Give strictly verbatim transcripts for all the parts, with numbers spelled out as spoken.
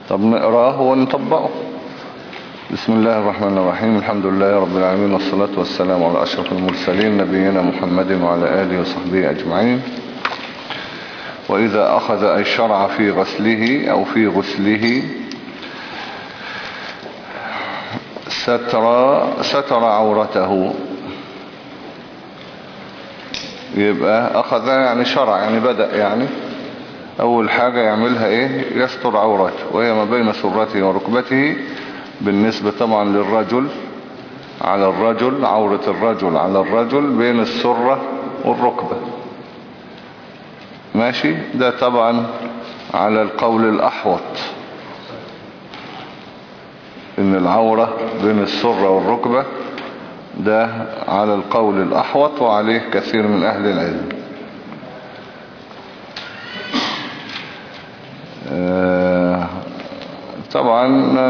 طب نقراه ونطبقه. بسم الله الرحمن الرحيم. الحمد لله رب العالمين، والصلاة والسلام على أشرف المرسلين نبينا محمد وعلى آله وصحبه أجمعين. وإذا أخذ أي شرع في غسله أو في غسله ستر, ستر عورته. يبقى أخذ يعني شرع، يعني بدأ، يعني أول حاجة يعملها إيه؟ يستر عورته، وهي ما بين سرته وركبته. بالنسبة طبعا للرجل، على الرجل، عورة الرجل على الرجل بين السرة والركبة، ماشي. ده طبعا على القول الأحوط، إن العورة بين السرة والركبة ده على القول الأحوط، وعليه كثير من أهل العلم. طبعا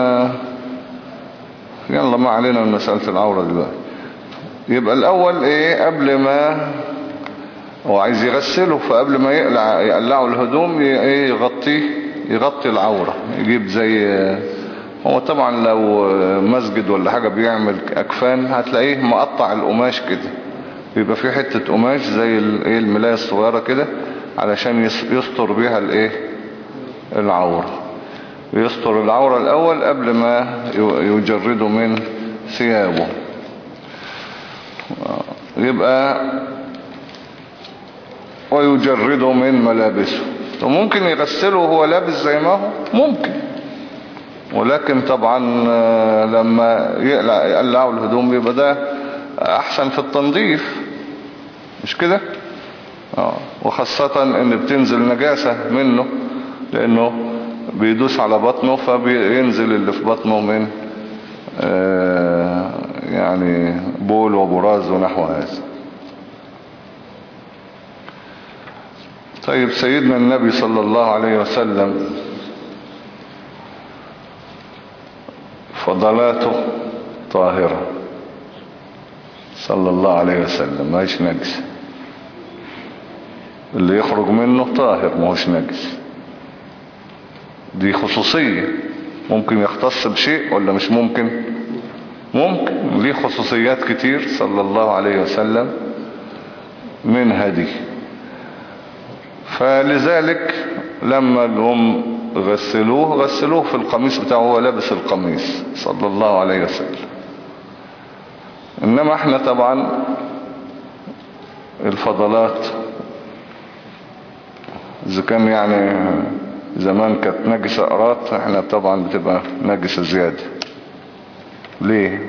يلا ما علينا من مسألة العورة دلوقتي. يبقى الأول إيه؟ قبل ما هو عايز يغسله، فقبل ما يقلع يقلعه الهدوم إيه؟ يغطيه، يغطي العورة، يجيب زي، هو طبعا لو مسجد ولا حاجة بيعمل أكفان هتلاقيه مقطع القماش كده، يبقى في حتة قماش زي الملاية الصغيرة كده علشان يستر بيها الايه؟ العورة. يستر العورة الأول قبل ما يجرده من ثيابه. يبقى ويجرده من ملابسه. وممكن يغسله وهو لابس زي ما هو، ممكن، ولكن طبعا لما يقلع يقلعوا الهدوم يبقى ده احسن في التنظيف، مش كده؟ اه وخاصة ان بتنزل نجاسة منه، لانه بيدوس على بطنه فبينزل اللي في بطنه من آه يعني بول وبراز ونحو هذا. طيب سيدنا النبي صلى الله عليه وسلم فضلاته طاهرة صلى الله عليه وسلم، ما هيش نجس. اللي يخرج منه طاهر، ما هوش نجس. دي خصوصية، ممكن يختص بشيء ولا مش ممكن؟ ممكن، ليه خصوصيات كتير صلى الله عليه وسلم من هدي. فلذلك لما الأم غسلوه غسلوه في القميص بتاعه، هو لابس القميص صلى الله عليه وسلم. إنما احنا طبعا الفضلات إذا كان يعني زمان كانت نجسة قرات، احنا طبعا بتبقى نجسة زيادة. ليه؟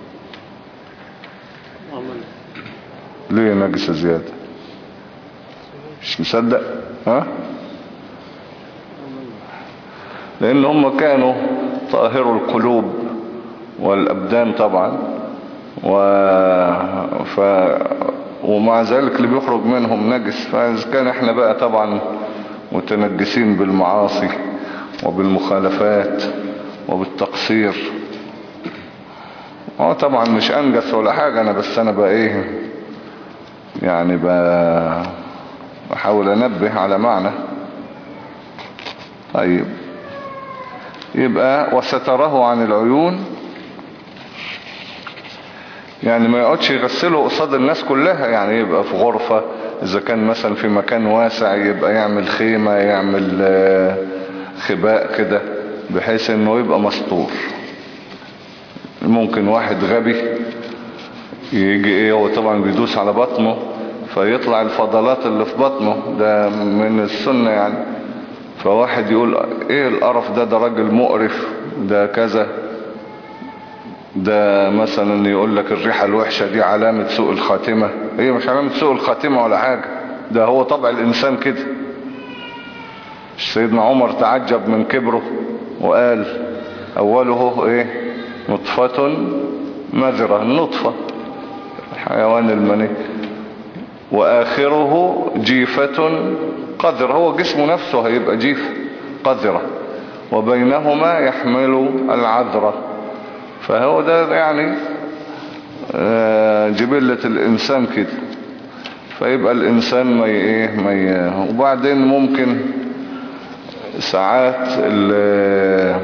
ليه نجسة زيادة؟ مش مصدق؟ ها؟ لأن هم كانوا طاهروا القلوب والأبدان طبعا، و... ف... ومع ذلك اللي بيخرج منهم نجس. فإذا كان احنا بقى طبعا متنجسين بالمعاصي وبالمخالفات وبالتقصير، هو طبعا مش أنجس ولا حاجة، أنا بس أنا بقى إيه يعني بقى بحاول أنبه على معنى. طيب يبقى وستره عن العيون، يعني ما يقعدش يغسله قصاد الناس كلها، يعني يبقى في غرفة، إذا كان مثلا في مكان واسع يبقى يعمل خيمة، يعمل خباء كده بحيث انه يبقى مستور. ممكن واحد غبي يجي ايه، هو طبعا بيدوس على بطنه فيطلع الفضلات اللي في بطنه، ده من السنة يعني. فواحد يقول ايه القرف ده، ده راجل مقرف، ده كذا، ده مثلا يقول لك الريحة الوحشة دي علامة سوء الخاتمة. هي مش علامة سوء الخاتمة ولا حاجة، ده هو طبع الإنسان كده. سيدنا عمر تعجب من كبره وقال أوله إيه؟ نطفة مذرة، النطفة الحيوان المني، وآخره جيفة قذرة، هو جسمه نفسه هيبقى جيفة قذرة، وبينهما يحمل العذرة. فهو ده يعني جبلة الإنسان كده. فيبقى الإنسان ما ايه ما ي... وبعدين ممكن ساعات ال...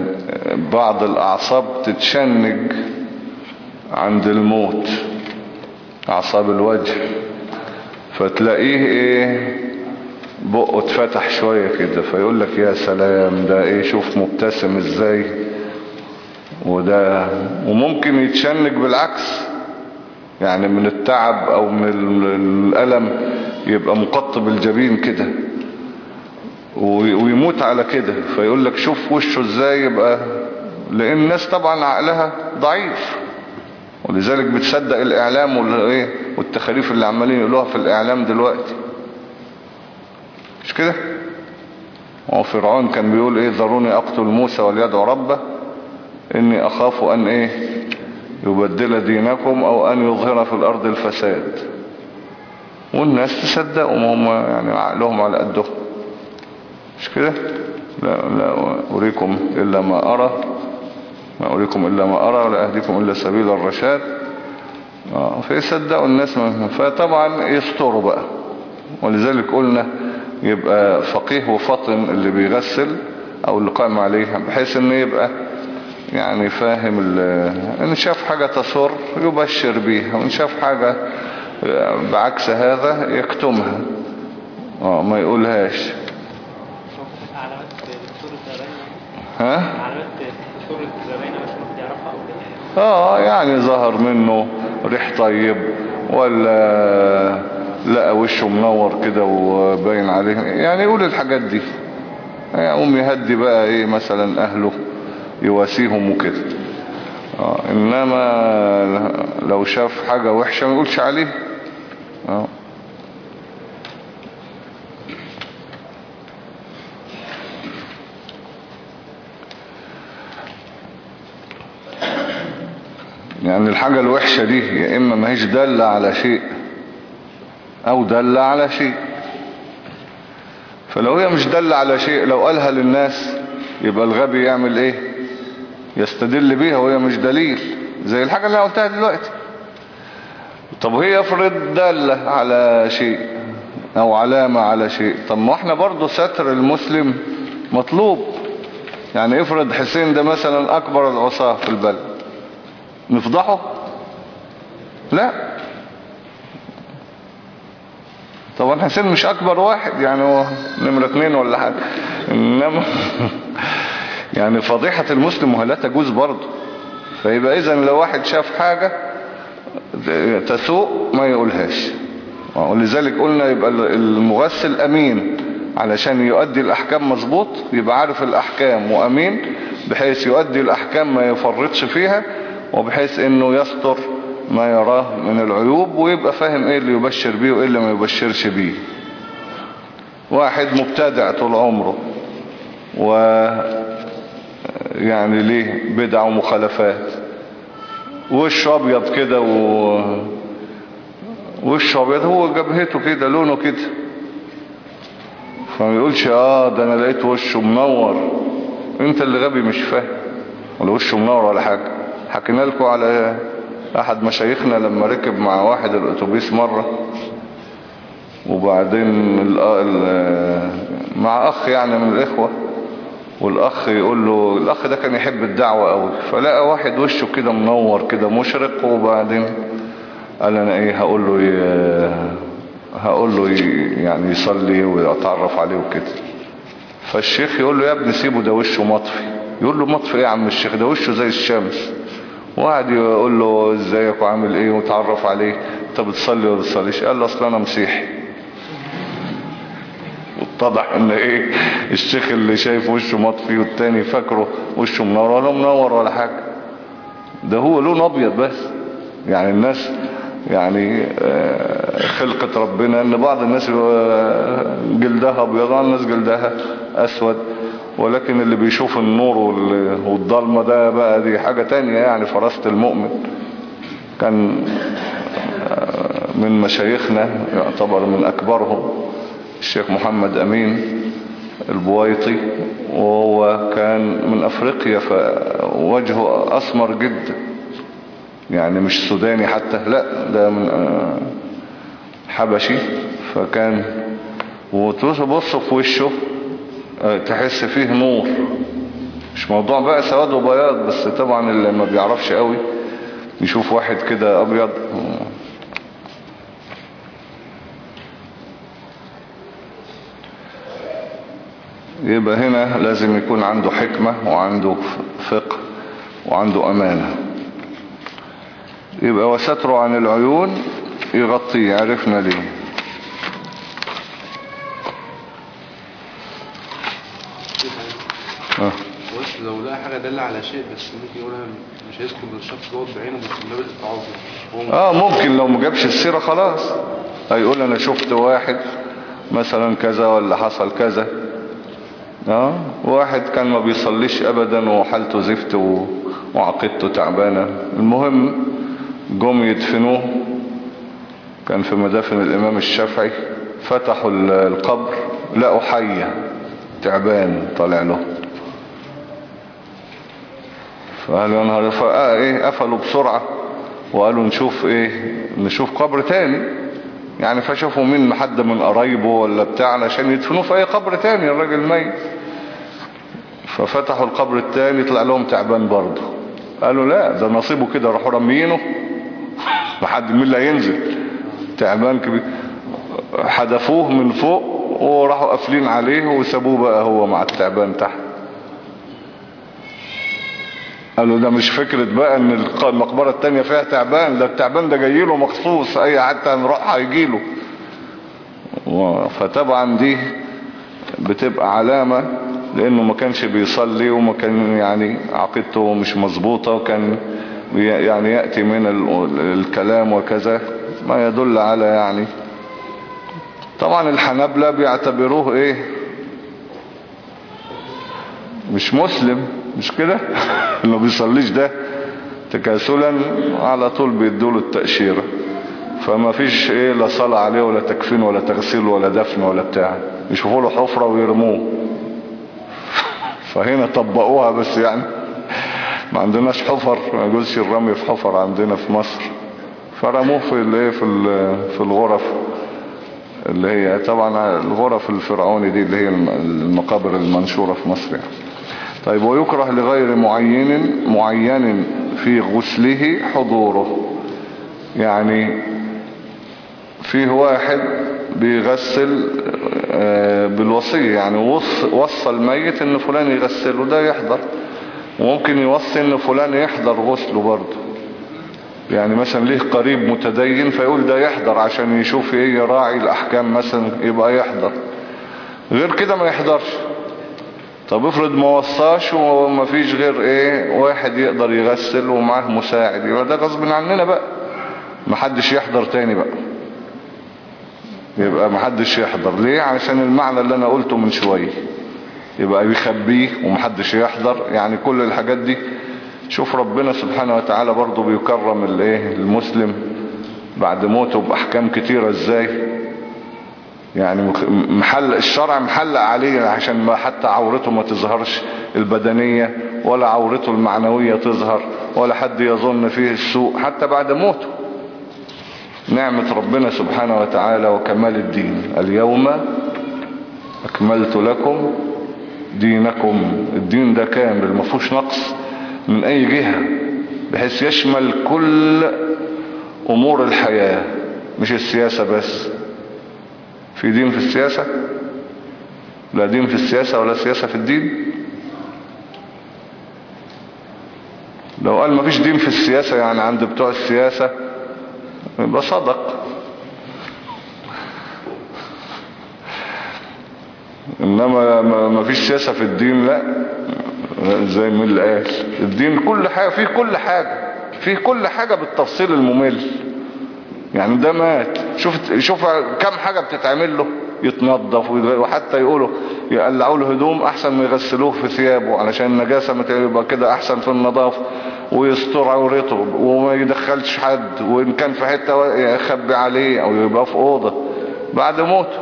بعض الأعصاب تتشنج عند الموت، أعصاب الوجه، فتلاقيه ايه بقه اتفتح شوية كده، فيقول لك يا سلام ده ايه، شوف مبتسم ازاي. وده وممكن يتشنج بالعكس، يعني من التعب او من الألم يبقى مقطب الجبين كده ويموت على كده، فيقول لك شوف وشه ازاي. يبقى لان الناس طبعا عقلها ضعيف، ولذلك بتصدق الاعلام والايه والتخاريف اللي عمالين يقولوها في الاعلام دلوقتي، مش كده؟ وفرعون كان بيقول ايه، ذروني اقتل موسى وليدعو ربه اني اخاف ان ايه يبدل دينكم او ان يظهر في الارض الفساد. والناس تصدقوا، ما هم يعني عقلهم على قدهم، مش كده؟ لا لا أريكم إلا ما أرى، ما أريكم إلا ما أرى ولا أهديكم إلا سبيل الرشاد. آه فيصدقوا الناس منهم، فطبعا يستروا بقى. ولذلك قلنا يبقى فقيه وفطن اللي بيغسل أو اللي قائم عليه، بحيث إنه يبقى يعني فاهم، إن شاف حاجة تسر يبشر بيها، وإن شاف حاجة بعكس هذا يكتمها، آه ما يقولهاش. ها؟ علامات دكتور الزباينة بس ما بتعرفها او كده. اه يعني ظهر منه ريح طيب، ولا لقى وشه منور كده وباين عليه، يعني يقول الحاجات دي، يقوم يهدي بقى ايه مثلا اهله يواسيهم وكده. اه انما لو شاف حاجة وحشة ما يقولش عليه. اه يعني الحاجة الوحشة دي يا إما ما هيش دالة على شيء أو دالة على شيء. فلو هي مش دالة على شيء، لو قالها للناس يبقى الغبي يعمل إيه، يستدل بيها وهي مش دليل، زي الحاجة اللي أنا قلتها دلوقتي. طب هي افرض دالة على شيء أو علامة على شيء، طب ما احنا برضو ستر المسلم مطلوب. يعني افرض حسين ده مثلا أكبر العصاة في البلد، نفضحه؟ لا طبعا حسين مش اكبر واحد، يعني هو نمرة اتنين ولا حاجة، انما يعني فضيحة المسلم ولا تجوز برضه. فيبقى اذا لو واحد شاف حاجة تسوء ما يقولهاش. ولذلك قلنا يبقى المغسل امين علشان يؤدي الاحكام مظبوط، يبقى عارف الاحكام وامين بحيث يؤدي الاحكام ما يفرطش فيها، وبحيث انه يستر ما يراه من العيوب، ويبقى فاهم ايه اللي يبشر بيه وايه اللي ما يبشرش بيه. واحد مبتدع طول عمره و يعني ليه بدع ومخالفات، وشه ابيض كده و وشه ابيض، هو جبهته كده لونه كده، فما يقولش اه ده انا لقيت وشه منور. انت اللي غبي مش فاهم، ولا وشه منور ولا حاجة. حكينا لكم على احد مشايخنا لما ركب مع واحد الاتوبيس مرة، وبعدين ال ال مع اخ يعني من الاخوة، والاخ يقول له، الاخ ده كان يحب الدعوة قوي، فلقى واحد وشه كده منور كده مشرق، وبعدين قال انا ايه هقول له ي... هقول له ي... يعني يصلي ويتعرف عليه وكده. فالشيخ يقول له يا ابني سيبه ده وشه مطفي. يقول له مطفي ايه يا عم الشيخ، ده وشه زي الشمس. وقعد يقول له ازيك وعامل ايه وتعرف عليه، انت بتصلي ولا بتصليش؟ قال له اصل انا مسيحي. واتضح ان ايه الشيخ اللي شايف وشه مطفي والتاني فاكره وشه منور، ولا منور ولا حاجة، ده هو لون ابيض بس. يعني الناس يعني خلقة ربنا ان بعض الناس جلدها ابيض والناس جلدها اسود، ولكن اللي بيشوف النور والضلمة ده بقى دي حاجة تانية. يعني فراسة المؤمن كان من مشايخنا يعتبر من اكبرهم الشيخ محمد امين البويطي، وهو كان من افريقيا، فوجهه اسمر جدا، يعني مش سوداني حتى، لا ده من حبشي. فكان وتبص في وشه تحس فيه نور مش موضوع بقى سواد وبياض، بس طبعا اللي ما بيعرفش قوي يشوف واحد كده ابيض. يبقى هنا لازم يكون عنده حكمة وعنده فقه وعنده امانة. يبقى وستره عن العيون يغطيه، عرفنا ليه. اه بس لو لقى حاجة دل على شيء بس ممكن يقولها مش هيذكر الشخص دوت بعينه، بس من باب التعاظم. اه ممكن لو مجابش السيرة خلاص هيقول انا شفت واحد مثلا كذا ولا حصل كذا. اه واحد كان ما بيصليش ابدا وحالته زفت و... وعقيدته تعبانة. المهم جم يدفنوه، كان في مدافن الامام الشافعي، فتحوا القبر لقوا حية تعبان طالع له، فقالوا يا نهار فقا ايه، قفلوا بسرعة وقالوا نشوف ايه، نشوف قبر تاني يعني. فشافوا مين، حد من قرايبه ولا بتاع، علشان يدفنوه في اي قبر تاني الراجل ميت. ففتحوا القبر التاني طلع لهم تعبان برضه. قالوا لا ده نصيبه كده، راحوا رميينه لحد مين اللي هينزل، تعبان كبير. حدفوه من فوق وراحوا قافلين عليه وسابوه بقى هو مع التعبان تحت. قالوا ده مش فكرة بقى ان المقبرة التانية فيها تعبان، ده التعبان ده جايله مخصوص، اي حتى هنروح هيجيله. فطبعا دي بتبقى علامة لانه ما كانش بيصلي وما كان يعني عقيدته مش مظبوطة، وكان يعني يأتي من الكلام وكذا ما يدل على يعني. طبعا الحنابلة بيعتبروه ايه، مش مسلم، مش كده انه بيصليش ده تكاسلا، على طول بيدوله التأشيرة. فما فيش ايه لا صلاة عليه ولا تكفين ولا تغسيل ولا دفن ولا بتاع، يشوفوا له حفرة ويرموه. فهنا طبقوها بس يعني ما عندناش حفر، ما يجوزش الرمي في حفر عندنا في مصر، فرموه في الايه في في الغرف اللي هي طبعا الغرف الفرعوني دي اللي هي المقابر المنشورة في مصر يعني. طيب ويكره لغير معين معين في غسله حضوره. يعني فيه واحد بيغسل بالوصية، يعني وصى الميت ان فلان يغسله، ده يحضر. وممكن يوصي ان فلان يحضر غسله برضه، يعني مثلا ليه قريب متدين فيقول ده يحضر عشان يشوف ايه، يراعي الاحكام مثلا، يبقى يحضر. غير كده ما يحضرش. طب افرض ما وصاش وما فيش غير ايه واحد يقدر يغسل ومعاه مساعد، يبقى ده غصب عننا بقى، ما حدش يحضر تاني بقى، يبقى ما حدش يحضر. ليه؟ عشان المعنى اللي انا قلته من شوية، يبقى يخبيه ومحدش يحضر. يعني كل الحاجات دي شوف ربنا سبحانه وتعالى برضو بيكرم الايه المسلم بعد موته بأحكام كتيرة ازاي. يعني محل الشرع محلق عليه عشان ما حتى عورته ما تظهرش البدنية ولا عورته المعنوية تظهر، ولا حد يظن فيه السوء حتى بعد موته. نعمة ربنا سبحانه وتعالى وكمال الدين. اليوم أكملت لكم دينكم. الدين ده كامل ما فيهوش نقص من أي جهة، بحيث يشمل كل أمور الحياة مش السياسة بس. في دين في السياسة؟ لا دين في السياسة ولا سياسة في الدين. لو قال ما فيش دين في السياسة يعني عند بتوع السياسة يبقى صدق. انما ما فيش سياسة في الدين، لا زي ما اللي قال الدين كل حاجة فيه، كل حاجة فيه كل حاجة بالتفصيل الممل. يعني ده مات، شوف شوف كم حاجة بتتعمل له، يتنظف وحتى يقولوا يقلعوا له هدوم احسن ما يغسلوه في ثيابه علشان النجاسة ما تبقى كده احسن في النظافة، ويستر عورته وما يدخلش حد، وان كان في حتة يخبي عليه او يبقى في اوضة بعد موته.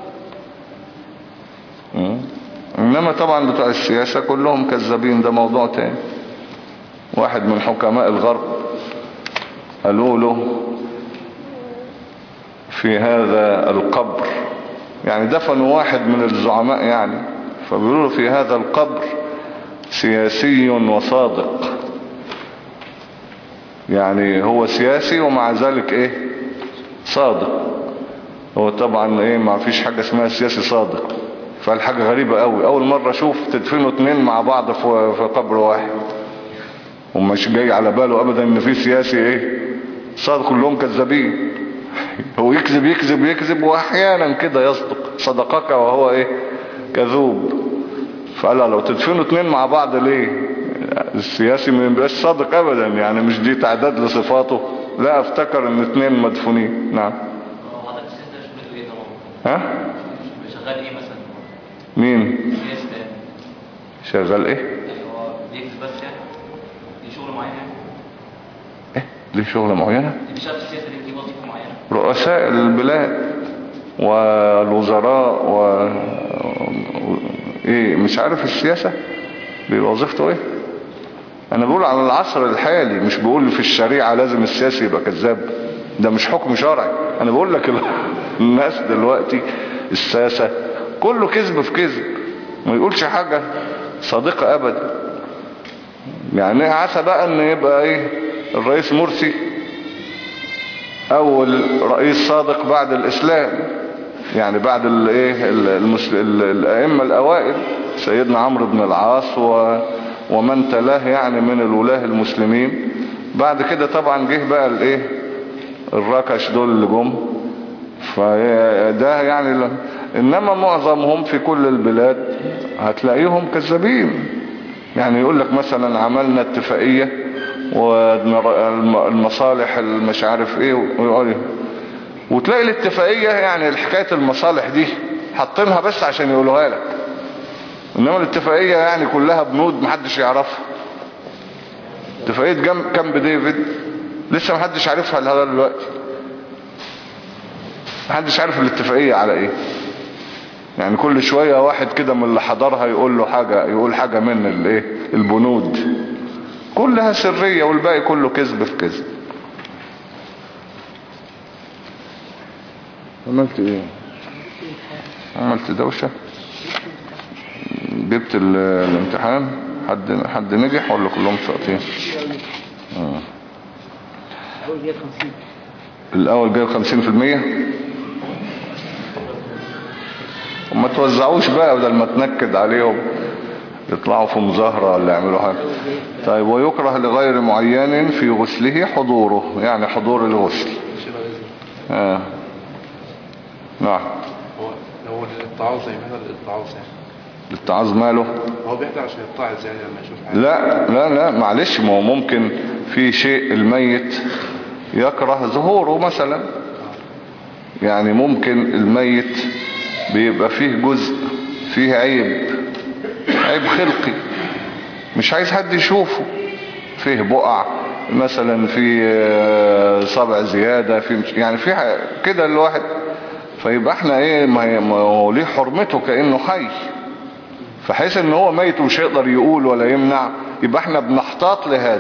انما طبعا بتوع السياسة كلهم كذابين، ده موضوع تاني. واحد من حكماء الغرب قالوا له في هذا القبر، يعني دفنوا واحد من الزعماء يعني، فبيقولوا في هذا القبر سياسي وصادق، يعني هو سياسي ومع ذلك ايه صادق. هو طبعا ايه ما فيش حاجة اسمها سياسي صادق، فالحاجة غريبة قوي. اول مرة اشوف تدفنوا اتنين مع بعض في في قبر واحد ومش جاي على باله ابدا ان في سياسي ايه صادق، كلهم كذابين. هو يكذب يكذب يكذب واحيانا كده يصدق، صدقك وهو ايه كذوب. فقال لو تدفنوا اتنين مع بعض ليه؟ السياسي ما يبقاش صادق ابدا، يعني مش دي تعداد لصفاته. لا افتكر ان اتنين مدفونين. نعم. هو حضرتك السياسي ده شغلته ايه طبعا؟ ها؟ شغال ايه مثلا؟ مين؟ السياسي ده شغال ايه؟ يعني هو بيكذب بس يعني؟ ليه شغل معين يعني؟ ايه ليه شغلة معينة؟ اللي بيشتغل في السياسة دي ليه وظيفة معينة؟ رؤساء البلاد والوزراء و ايه مش عارف السياسة بوظيفته ايه. انا بقول على العصر الحالي، مش بقول في الشريعة لازم السياسي يبقى كذاب، ده مش حكم شرعي. انا بقول لك الناس دلوقتي الساسة كله كذب في كذب، ما يقولش حاجة صادقة ابدا. يعني عسى بقى ان يبقى ايه الرئيس مرسي اول رئيس صادق بعد الاسلام، يعني بعد الايه الائمة الاوائل سيدنا عمرو بن العاص و ومن تلاه يعني من الولاه المسلمين. بعد كده طبعا جه بقى الايه الركش دول اللي جم، فده يعني. انما معظمهم في كل البلاد هتلاقيهم كذابين. يعني يقول لك مثلا عملنا اتفاقية والمصالح المش عارف ايه، وتلاقي الاتفاقية يعني حكاية المصالح دي حاطينها بس عشان يقولوها لك، انما الاتفاقية يعني كلها بنود محدش يعرفها. اتفاقية كامب ديفيد لسه محدش عارفها لهذا دلوقتي، محدش عارف الاتفاقية على ايه. يعني كل شوية واحد كده من اللي حضرها يقول له حاجة، يقول حاجة من الايه البنود، كلها سرية والباقي كله كذب في كذب. عملت ايه؟ عملت دوشة؟ جبت الامتحان؟ حد حد نجح ولا كلهم ساقطين؟ اه الاول جايب خمسين في المية. وما توزعوش بقى بدل ما تنكد عليهم يطلعوا في مظاهرة ولا يعملوا حاجة. طيب ويكره لغير معين في غسله حضوره، يعني حضور الغسل. اه نعم. هو لو الاتعاظ زي ما هذا الاتعاظ يعني الاتعاظ ماله؟ هو بيحضر عشان يتعظ يعني لما يشوف حاجة. لا لا لا معلش، ما هو ممكن في شيء الميت يكره ظهوره مثلا. يعني ممكن الميت بيبقى فيه جزء فيه عيب، عيب خلقي مش عايز حد يشوفه، فيه بقع مثلا، في صبع زيادة، في يعني في كده الواحد. فيبقى احنا ايه ما هو ليه حرمته كأنه حي، فحيث ان هو ميت ومش يقدر يقول ولا يمنع، يبقى احنا بنحتاط لهذا.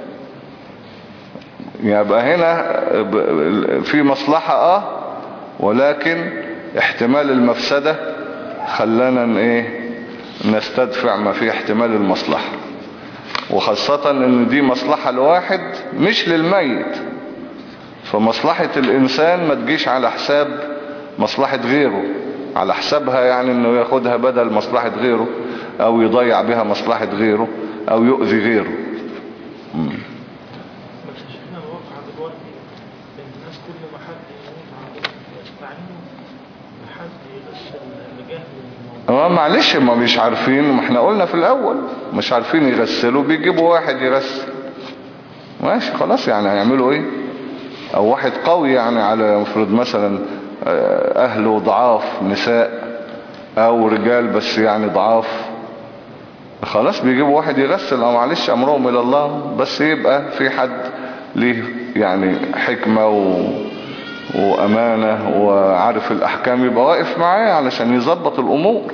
يبقى هنا في مصلحة اه، ولكن احتمال المفسدة خلانا ايه نستدفع ما فيه احتمال المصلحة، وخاصة ان دي مصلحة لواحد مش للميت. فمصلحة الانسان ما تجيش على حساب مصلحة غيره، على حسابها يعني انه ياخدها بدل مصلحة غيره، او يضيع بها مصلحة غيره، او يؤذي غيره. مم. بس شفنا الواقع دلوقتي ان الناس كل ما حد يموت يستعينوا بحد يغسل لجهل الموضوع. اه معلش ما مش عارفين، ما احنا قلنا في الاول مش عارفين يغسلوا، بيجيبوا واحد يغسل. ماشي خلاص، يعني هيعملوا ايه؟ او واحد قوي يعني، على مفرض مثلا اهله ضعاف، نساء او رجال بس يعني ضعاف، خلاص بيجيبوا واحد يغسل. او معلش امرهم الى الله، بس يبقى في حد ليه يعني حكمة و... وامانة وعارف الاحكام، يبقى واقف معاه علشان يظبط الامور.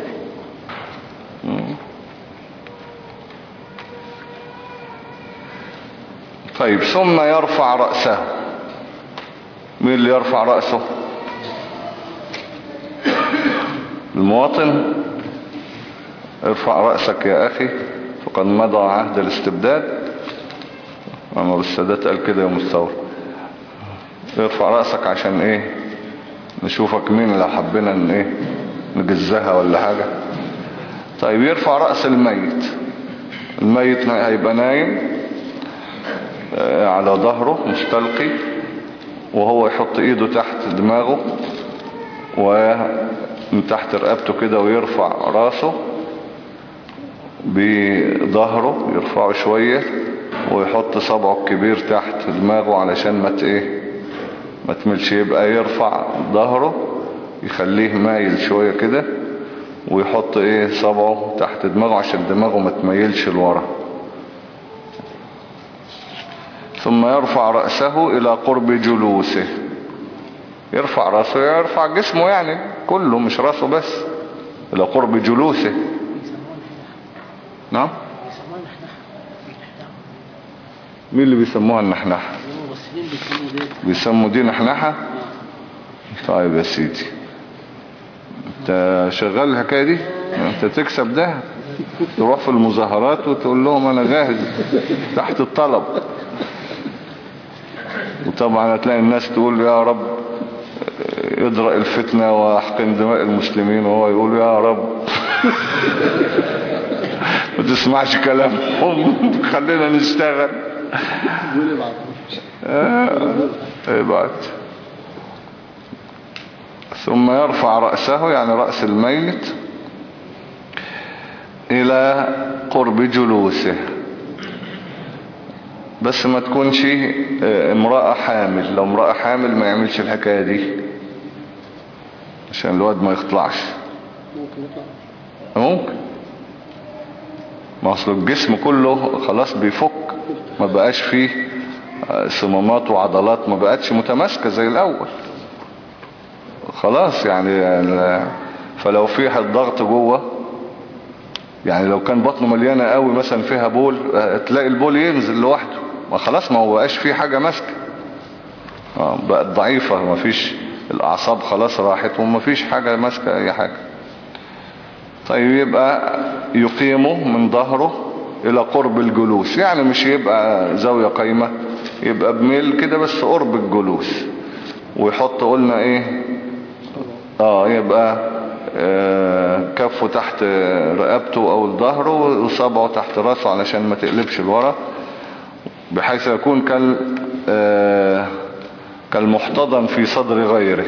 طيب ثم يرفع رأسه. مين اللي يرفع رأسه؟ المواطن. ارفع رأسك يا اخي وقد مضى عهد الاستبداد. عمر السادات قال كده يوم الثورة. ارفع رأسك عشان ايه نشوفك مين لو حبينا ان ايه نجزها ولا حاجة. طيب يرفع رأس الميت. الميت هيبقى نايم على ظهره مستلقي، وهو يحط ايده تحت دماغه ومن تحت رقبته كده، ويرفع راسه بظهره، يرفعه شوية ويحط صبعه الكبير تحت دماغه علشان ما ايه ما تملش. يبقى يرفع ظهره يخليه مايل شوية كده، ويحط ايه صبعه تحت دماغه عشان دماغه ما تميلش لورا. ثم يرفع رأسه إلى قرب جلوسه. يرفع رأسه يرفع جسمه يعني كله، مش رأسه بس، إلى قرب جلوسه. نعم. مين اللي بيسموها النحنحة؟ بيسموا دي نحنحة. طيب يا سيدي، انت شغال الحكاية دي، انت تكسب ده، تروح في المظاهرات وتقول لهم انا جاهز تحت الطلب. وطبعا هتلاقي الناس تقول يا رب ادرأ الفتنة واحقن دماء المسلمين، وهو يقول يا رب ما تسمعش كلامهم خلينا نشتغل. ابعت. ثم يرفع رأسه يعني رأس الميت إلى قرب جلوسه، بس ما تكونش امرأة حامل. لو امرأة حامل ما يعملش الحكاية دي عشان الواد ما يخطلعش. ممكن يطلع. ممكن، ما اصل الجسم كله خلاص بيفك، ما بقاش فيه صمامات وعضلات، ما بقتش متماسكة زي الأول خلاص يعني. فلو فيه الضغط جوه، يعني لو كان بطنه مليانة قوي مثلا فيها بول، تلاقي البول ينزل لوحده، ما خلاص ما هو بقاش فيه حاجة ماسكة، بقت ضعيفة، ما فيش الأعصاب خلاص راحت وما فيش حاجة ماسكة أي حاجة. طيب يبقى يقيمه من ظهره إلى قرب الجلوس، يعني مش يبقى زاوية قايمة، يبقى بميل كده بس قرب الجلوس. ويحط قلنا ايه اه يبقى آه كفه تحت رقبته او ظهره، وصبعه تحت راسه علشان ما تقلبش لورا، بحيث يكون كال آه كالمحتضن في صدر غيره،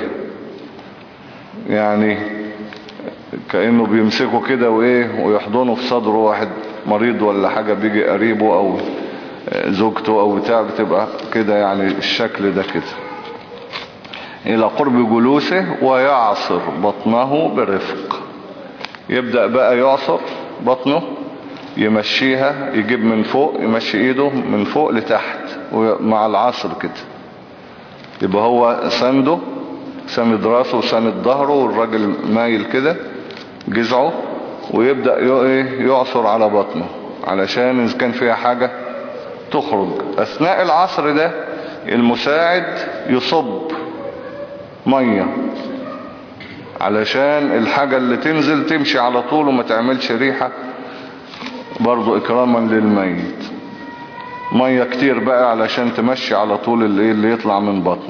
يعني كأنه بيمسكه كده وايه ويحضنه في صدره. واحد مريض ولا حاجة بيجي قريبه او زوجته او بتاع، بتبقى كده يعني الشكل ده كده الى قرب جلوسه. ويعصر بطنه برفق. يبدأ بقى يعصر بطنه، يمشيها، يجيب من فوق، يمشي ايده من فوق لتحت مع العصر كده. يبقى هو سنده، سند راسه وسند ظهره، والراجل مايل كده جذعه، ويبدأ يعصر على بطنه علشان إذا كان فيها حاجة تخرج. أثناء العصر ده المساعد يصب مية علشان الحاجة اللي تنزل تمشي على طول وما تعملش ريحة، برضو إكراما للميت. مية كتير بقى علشان تمشي على طول اللي, اللي يطلع من بطنه.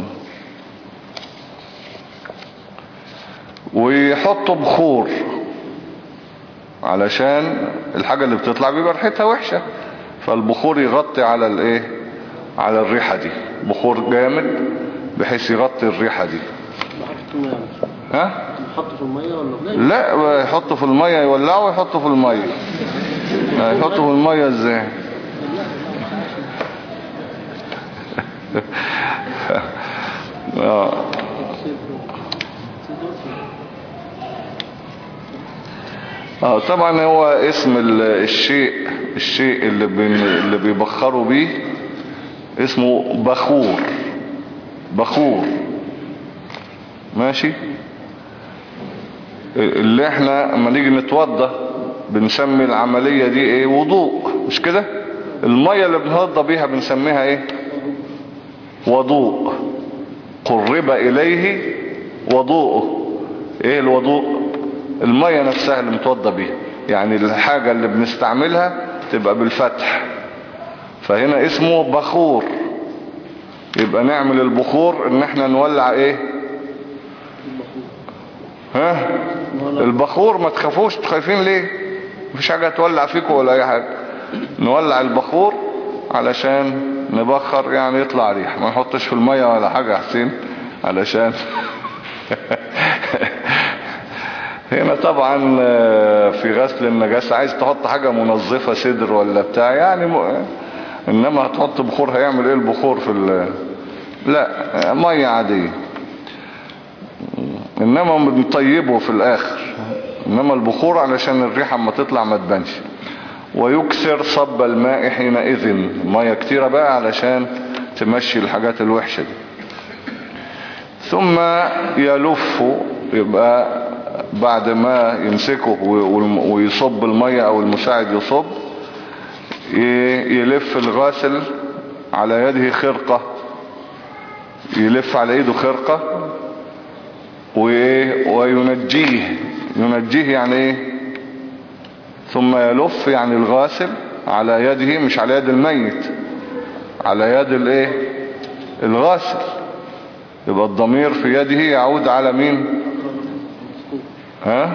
ويحطوا بخور علشان الحاجة اللي بتطلع بيبقى ريحتها وحشة، فالبخور يغطي على الايه على الريحة دي، بخور جامد بحيث يغطي الريحة دي. ها يحطه في المية ولا لا، يحطه في المية، يولعه ويحطه في المية. يحطه في المية ازاي؟ اه اه طبعا هو اسم الشيء الشيء اللي بي اللي بيبخروا بيه اسمه بخور. بخور ماشي. اللي احنا لما نيجي نتوضى بنسمي العملية دي ايه؟ وضوء، مش كده؟ المية اللي بنتوضى بيها بنسميها ايه؟ وضوء. قرب اليه وضوءه. ايه الوضوء؟ المية نفسها اللي متوضى بيها، يعني الحاجة اللي بنستعملها تبقى بالفتح، فهنا اسمه بخور. يبقى نعمل البخور ان احنا نولع ايه؟ ها؟ البخور. ما تخافوش، تخافين ليه؟ مفيش حاجة تولع فيكم ولا اي حاجة. نولع البخور علشان نبخر، يعني يطلع ريح. ما نحطش في المية ولا حاجة يا حسين علشان هنا طبعا في غسل النجاسة عايز تحط حاجة منظفة، صدر ولا بتاع يعني م... انما هتحط بخور، هيعمل ايه البخور في ال... لا مية عادية، انما بنطيبه في الاخر. انما البخور علشان الريحة اما تطلع ما تبانش. ويكسر صب الماء حينئذ، مية كتيرة بقى علشان تمشي الحاجات الوحشة دي. ثم يلف، يبقى بعد ما يمسكه ويصب المية او المساعد يصب، يلف الغاسل على يده خرقة، يلف على ايده خرقة وينجيه. ينجيه يعني ايه؟ ثم يلف يعني الغاسل على يده، مش على يد الميت، على يد الايه؟ الغاسل. يبقى الضمير في يده يعود على مين؟ ها؟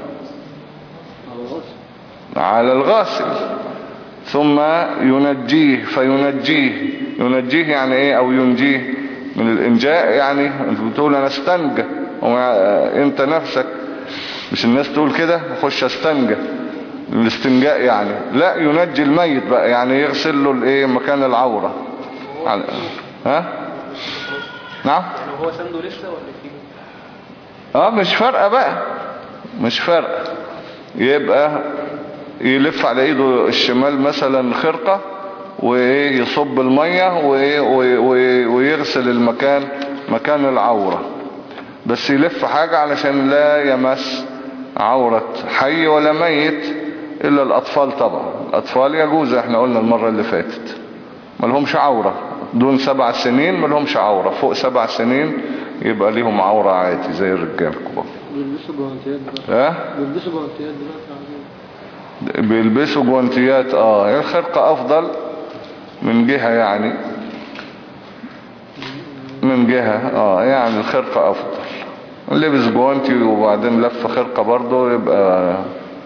على الغاسل. ثم ينجيه، فينجيه. ينجيه يعني ايه؟ او ينجيه من الانجاء، يعني انت بتقول انا استنجى، انت نفسك، مش الناس تقول كده خش استنجى، الاستنجاء يعني. لا، ينجي الميت بقى، يعني يغسل له الايه؟ مكان العورة. ها؟ نعم. يعني هو سنده لسه ولا فيه؟ اه مش فارقة بقى، مش فارقة. يبقى يلف على ايده الشمال مثلا خرقة، ويصب المية ويغسل المكان، مكان العورة. بس يلف حاجة علشان لا يمس عورة حي ولا ميت، الا الاطفال طبعا. الاطفال يجوز، احنا قلنا المرة اللي فاتت ما لهمش عورة. دون سبع سنين ما لهمش عورة، فوق سبع سنين يبقى ليهم عورة عادي زي الرجال الكبار. بيلبسوا جوانتيات دلوقتي. ها؟ بيلبسوا جوانتيات دلوقتي. بيلبسوا جوانتيات. اه الخرقة افضل من جهة، يعني من جهة اه يعني الخرقة افضل. لبس جوانتي وبعدين لف خرقة برضه يبقى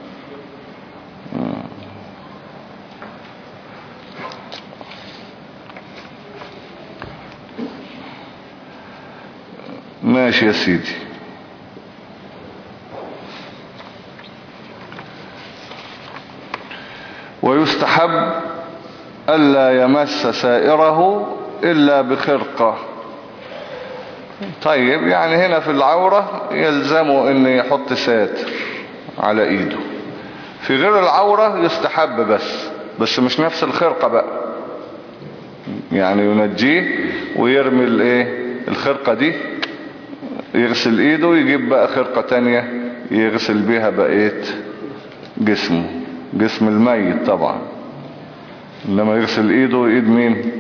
ماشي يا سيدي. ويستحب ألا يمس سائره إلا بخرقة. طيب يعني هنا في العورة يلزمه ان يحط ساتر على ايده. في غير العورة يستحب بس بس مش نفس الخرقة بقى، يعني ينجيه ويرمي الايه الخرقة دي، يغسل ايده ويجيب بقى خرقة تانية يغسل بيها بقية جسمه، جسم الميت طبعا. انما يغسل ايده، ايد مين؟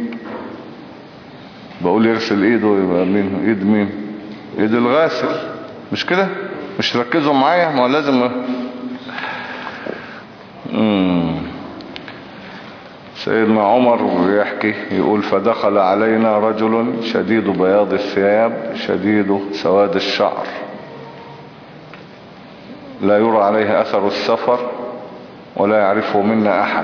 بقول يغسل ايده يبقى مين؟ ايد مين؟ ايد الغاسل، مش كده؟ مش تركزوا معايا، ما هو لازم. مم. سيدنا عمر يحكي يقول فدخل علينا رجل شديد بياض الثياب شديد سواد الشعر لا يرى عليه اثر السفر ولا يعرفه منا احد،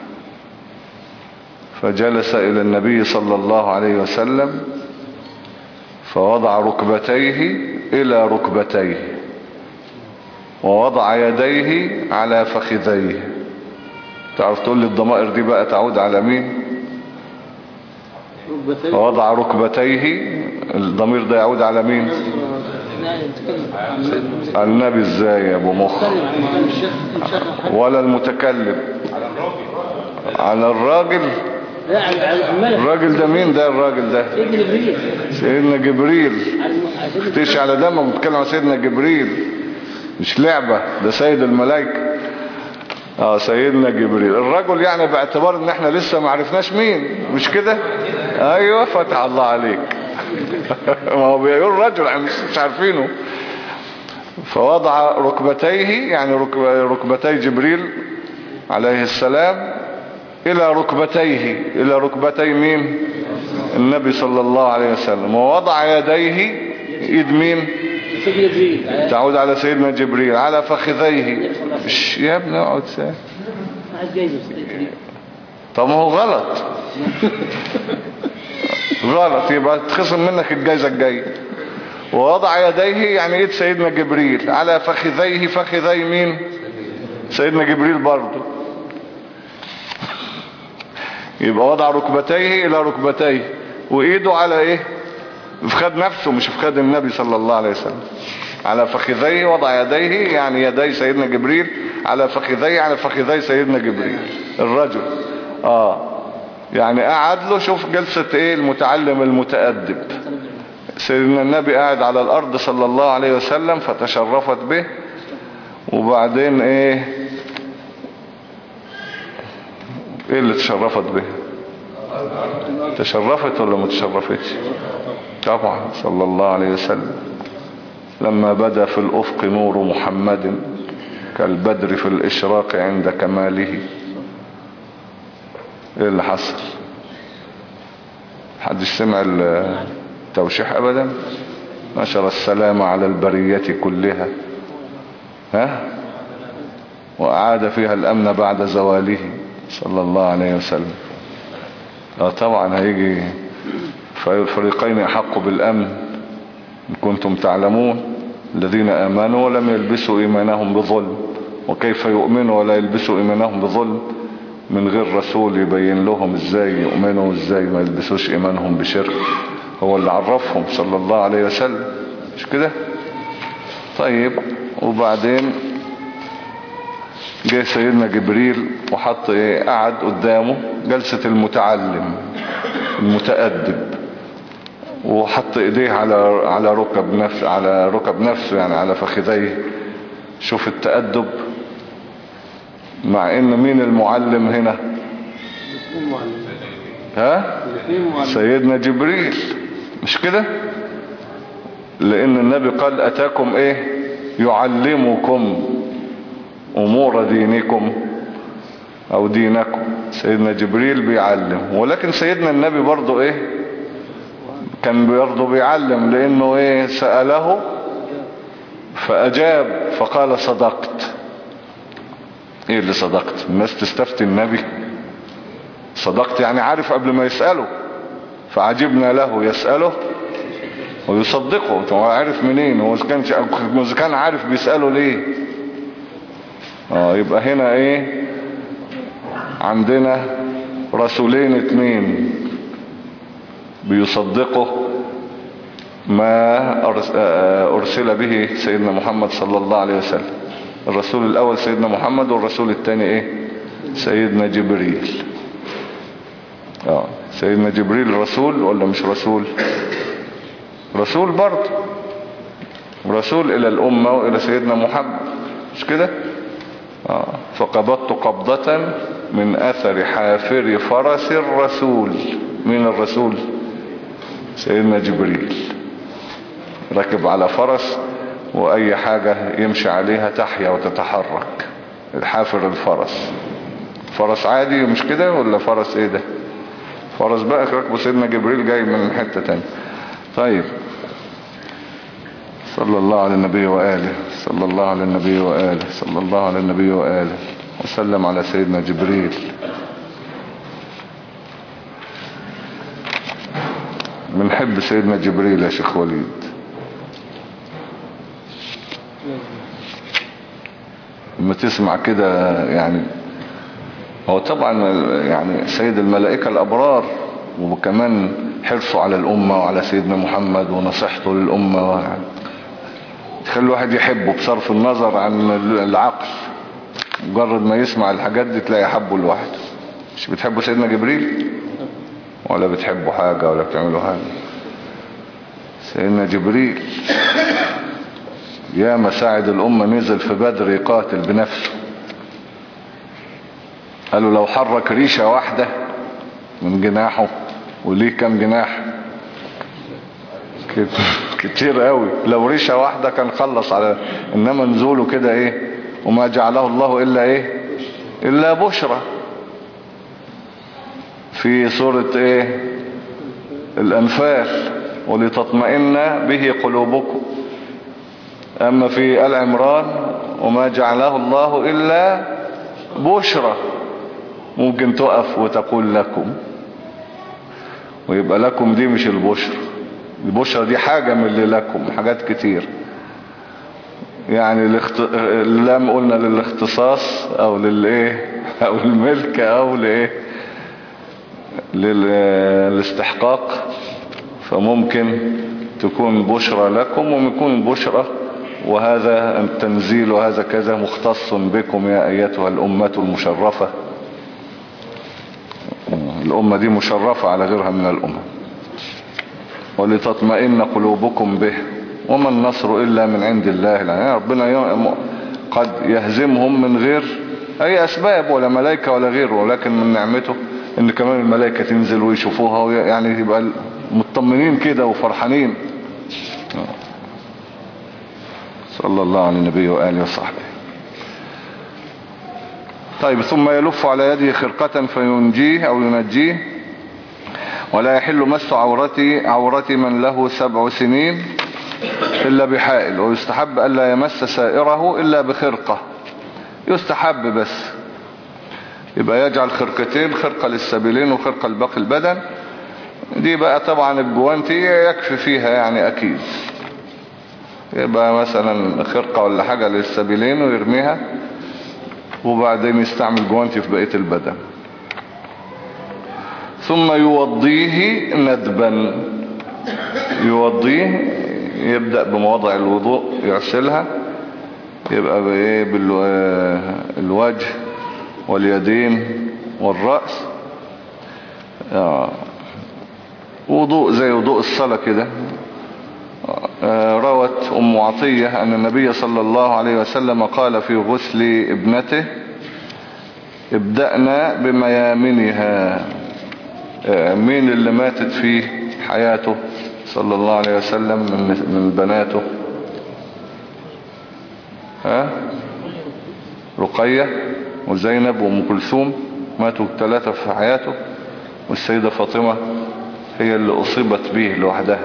فجلس الى النبي صلى الله عليه وسلم فوضع ركبتيه الى ركبتيه ووضع يديه على فخذيه. تعرف تقول لي الضمائر دي بقى تعود على مين؟ فوضع ركبتيه، الضمير ده يعود على مين؟ النبي. ازاي يا ابو مخ؟ ولا المتكلم؟ على الراجل. الراجل ده مين ده؟ الراجل ده سيدنا جبريل. اختيش على دمه، بتكلم عن سيدنا جبريل، مش لعبة، ده سيد الملائكة. اه سيدنا جبريل. الرجل يعني باعتبار ان احنا لسه ما عرفناش مين، مش كده؟ ايوه فتح الله عليك. ما هو بيقول رجل يعني مش عارفينه. فوضع ركبتيه يعني ركبتي جبريل عليه السلام إلى ركبتيه. إلى ركبتي مين؟ النبي صلى الله عليه وسلم. ووضع يديه، إيد مين؟ تعود على سيدنا جبريل. على فخذيه. يا ابني اقعد ساكت. طب ما هو غلط. غلط، يبقى تخصم منك الجايزة الجاية. ووضع يديه يعني ايد سيدنا جبريل على فخذيه. فخذي مين؟ سيدنا جبريل برضه. يبقى وضع ركبتيه الى ركبتيه، وايده على ايه؟ فخذ نفسه مش فخذ النبي صلى الله عليه وسلم. على فخذيه وضع يديه يعني يدي سيدنا جبريل على فخذيه، على فخذي سيدنا جبريل الرجل. اه يعني قعد له. شوف جلسة ايه المتعلم المتأدب. سيدنا النبي قاعد على الارض صلى الله عليه وسلم فتشرفت به. وبعدين ايه ايه اللي تشرفت به؟ تشرفت ولا ما تشرفتش؟ طبعا صلى الله عليه وسلم. لما بدا في الافق نور محمد كالبدر في الاشراق عند كماله. ايه اللي حصل؟ حدش سمع التوشيح ابدا؟ نشر السلام على البرية كلها، ها، واعاد فيها الامن بعد زواله صلى الله عليه وسلم. اه طبعا هيجي فالفريقين احق بالامن ان كنتم تعلمون الذين امنوا ولم يلبسوا ايمانهم بظلم. وكيف يؤمنوا ولا يلبسوا ايمانهم بظلم من غير رسول يبين لهم ازاي يؤمنوا وازاي ما يلبسوش ايمانهم بشرك؟ هو اللي عرفهم صلى الله عليه وسلم، مش كده؟ طيب وبعدين جاء سيدنا جبريل وحط ايه؟ قعد قدامه جلسة المتعلم المتأدب، وحط ايديه على على ركب نفس على ركب نفسه يعني على فخذيه. شوف التأدب. مع ان مين المعلم هنا؟ ها؟ سيدنا جبريل، مش كده؟ لان النبي قال اتاكم ايه؟ يعلمكم امور دينكم او دينكم. سيدنا جبريل بيعلم، ولكن سيدنا النبي برضو ايه؟ كان برضو بيعلم، لانه ايه؟ سأله فاجاب فقال صدقت. ايه اللي صدقت؟ الناس تستفتي النبي. صدقت يعني عارف قبل ما يسأله. فعجبنا له يسأله ويصدقه. هو عارف منين؟ هو إذا كان عارف بيسأله ليه؟ اه يبقى هنا ايه؟ عندنا رسولين اتنين بيصدقه ما ارسل به سيدنا محمد صلى الله عليه وسلم. الرسول الاول سيدنا محمد، والرسول الثاني ايه؟ سيدنا جبريل. اه سيدنا جبريل رسول ولا مش رسول؟ رسول برضه، رسول الى الامة والى سيدنا محمد، مش كده؟ آه. فقبضت قبضة من اثر حافر فرس الرسول. من الرسول؟ سيدنا جبريل. ركب على فرس واي حاجة يمشي عليها تحيا وتتحرك. الحافر الفرس فرس عادي مش كده ولا فرس ايه ده؟ فرس بقى ركبه سيدنا جبريل جاي من حتة تانية. طيب صلى الله على النبي وآله صلى الله على النبي وآله صلى الله على النبي وآله وسلم على سيدنا جبريل. بنحب سيدنا جبريل يا شيخ وليد. لما تسمع كده يعني، هو طبعا يعني سيد الملائكة الأبرار، وكمان حرصه على الأمة وعلى سيدنا محمد ونصيحته للأمة، تخلي الواحد يحبه بصرف النظر عن العقل. مجرد ما يسمع الحاجات دي تلاقي حبه لوحده. مش بتحبوا سيدنا جبريل ولا بتحبوا حاجة ولا بتعملوا حاجة؟ سيدنا جبريل يا مساعد الأمة نزل في بدر يقاتل بنفسه. قالوا لو حرك ريشة واحدة من جناحه، وليه كم جناح؟ كتير قوي. لو ريشة واحدة كان خلص على، انما نزوله كده ايه؟ وما جعله الله الا ايه؟ الا بشرى. في سورة ايه الأنفال ولتطمئن به قلوبكم. أما في آل عمران وما جعله الله إلا بشرى، ممكن تقف وتقول لكم، ويبقى لكم دي مش البشرى. البشرى دي حاجة من اللي لكم، حاجات كتير يعني. الاخت... اللام قلنا للاختصاص او للايه او الملك او لايه للاستحقاق، فممكن تكون بشرى لكم وممكن البشرى وهذا التنزيل وهذا كذا مختص بكم يا ايتها الامة المشرفة. الامة دي مشرفة على غيرها من الامم. ولتطمئن قلوبكم به وما النصر إلا من عند الله. يعني ربنا قد يهزمهم من غير أي أسباب ولا ملائكة ولا غيره، ولكن من نعمته إن كمان الملائكة تنزل ويشوفوها، يعني يبقى مطمنين كده وفرحانين. صلى الله على النبي وآله وصحبه. طيب ثم يلف على يده خرقة فينجيه أو ينجيه. ولا يحل مس عورتي عورة من له سبع سنين إلا بحائل. ويستحب ألا يمس سائره إلا بخرقة، يستحب بس. يبقى يجعل خرقتين، خرقة للسبيلين وخرقة لباقي البدن. دي بقى طبعا الجوانتي يكفي فيها يعني أكيد. يبقى مثلا خرقة ولا حاجة للسبيلين ويرميها، وبعدين يستعمل جوانتي في بقية البدن. ثم يوضيه ندبا. يوضيه يبدأ بمواضع الوضوء يغسلها، يبقى بايه بالوجه واليدين والرأس. وضوء زي وضوء الصلاة كده. روت أم عطية أن النبي صلى الله عليه وسلم قال في غسل ابنته ابدأنا بميامنها. مين اللي ماتت في حياته صلى الله عليه وسلم من من بناته؟ ها رقية وزينب وأم كلثوم، ماتوا ثلاثة في حياته، والسيدة فاطمة هي اللي أصيبت به لوحدها.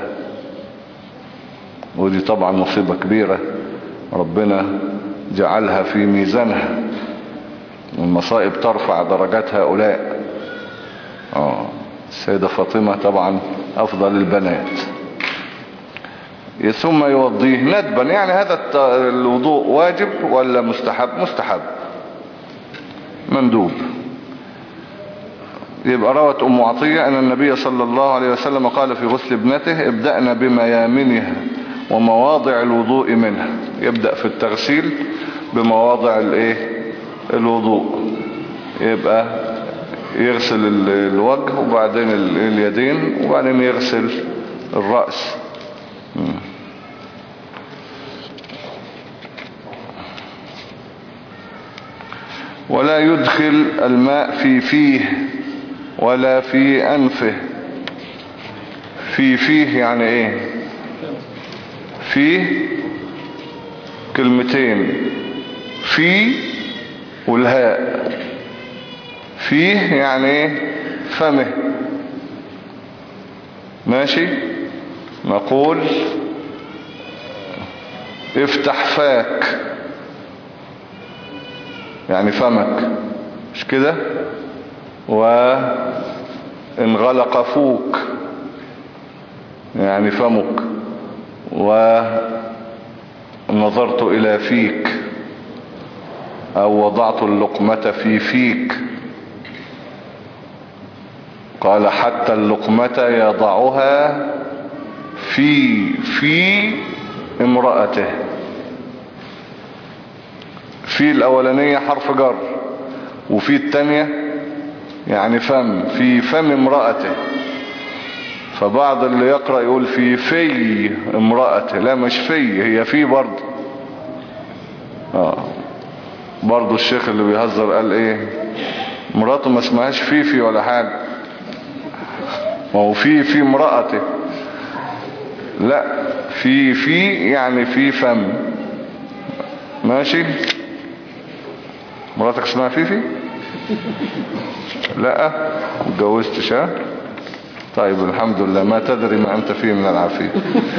ودي طبعا مصيبة كبيرة، ربنا جعلها في ميزانها. المصائب ترفع درجات هؤلاء. آه. السيدة فاطمة طبعا أفضل البنات. ثم يوضيه ندبا. يعني هذا الوضوء واجب ولا مستحب؟ مستحب مندوب. يبقى روت أم عطية أن النبي صلى الله عليه وسلم قال في غسل ابنته ابدأنا بميامنها ومواضع الوضوء منها. يبدأ في التغسيل بمواضع الايه الوضوء. يبقى يغسل الوجه وبعدين اليدين وبعدين يغسل الرأس. ولا يدخل الماء في فيه ولا في أنفه. في فيه يعني ايه؟ فيه كلمتين، في والهاء. فيه يعني ايه؟ فمه. ماشي. نقول افتح فاك يعني فمك، مش كده؟ وانغلق فوك يعني فمك. ونظرت الى فيك او وضعت اللقمة في فيك. قال حتى اللقمة يضعها في في امرأته. في الأولانية حرف جر، وفي التانية يعني فم، في فم امرأته. فبعض اللي يقرأ يقول في في امرأته. لا مش في، هي في برضه. آه. برضه الشيخ اللي بيهزر قال ايه؟ مراته ما اسمهاش فيفي ولا حاجة، ما هو في في امرأته. لا في في يعني في فم. ماشي. مراتك اسمها فيفي؟ لا اتجوزتش ها؟ طيب الحمد لله، ما تدري ما أنت فيه من العافية.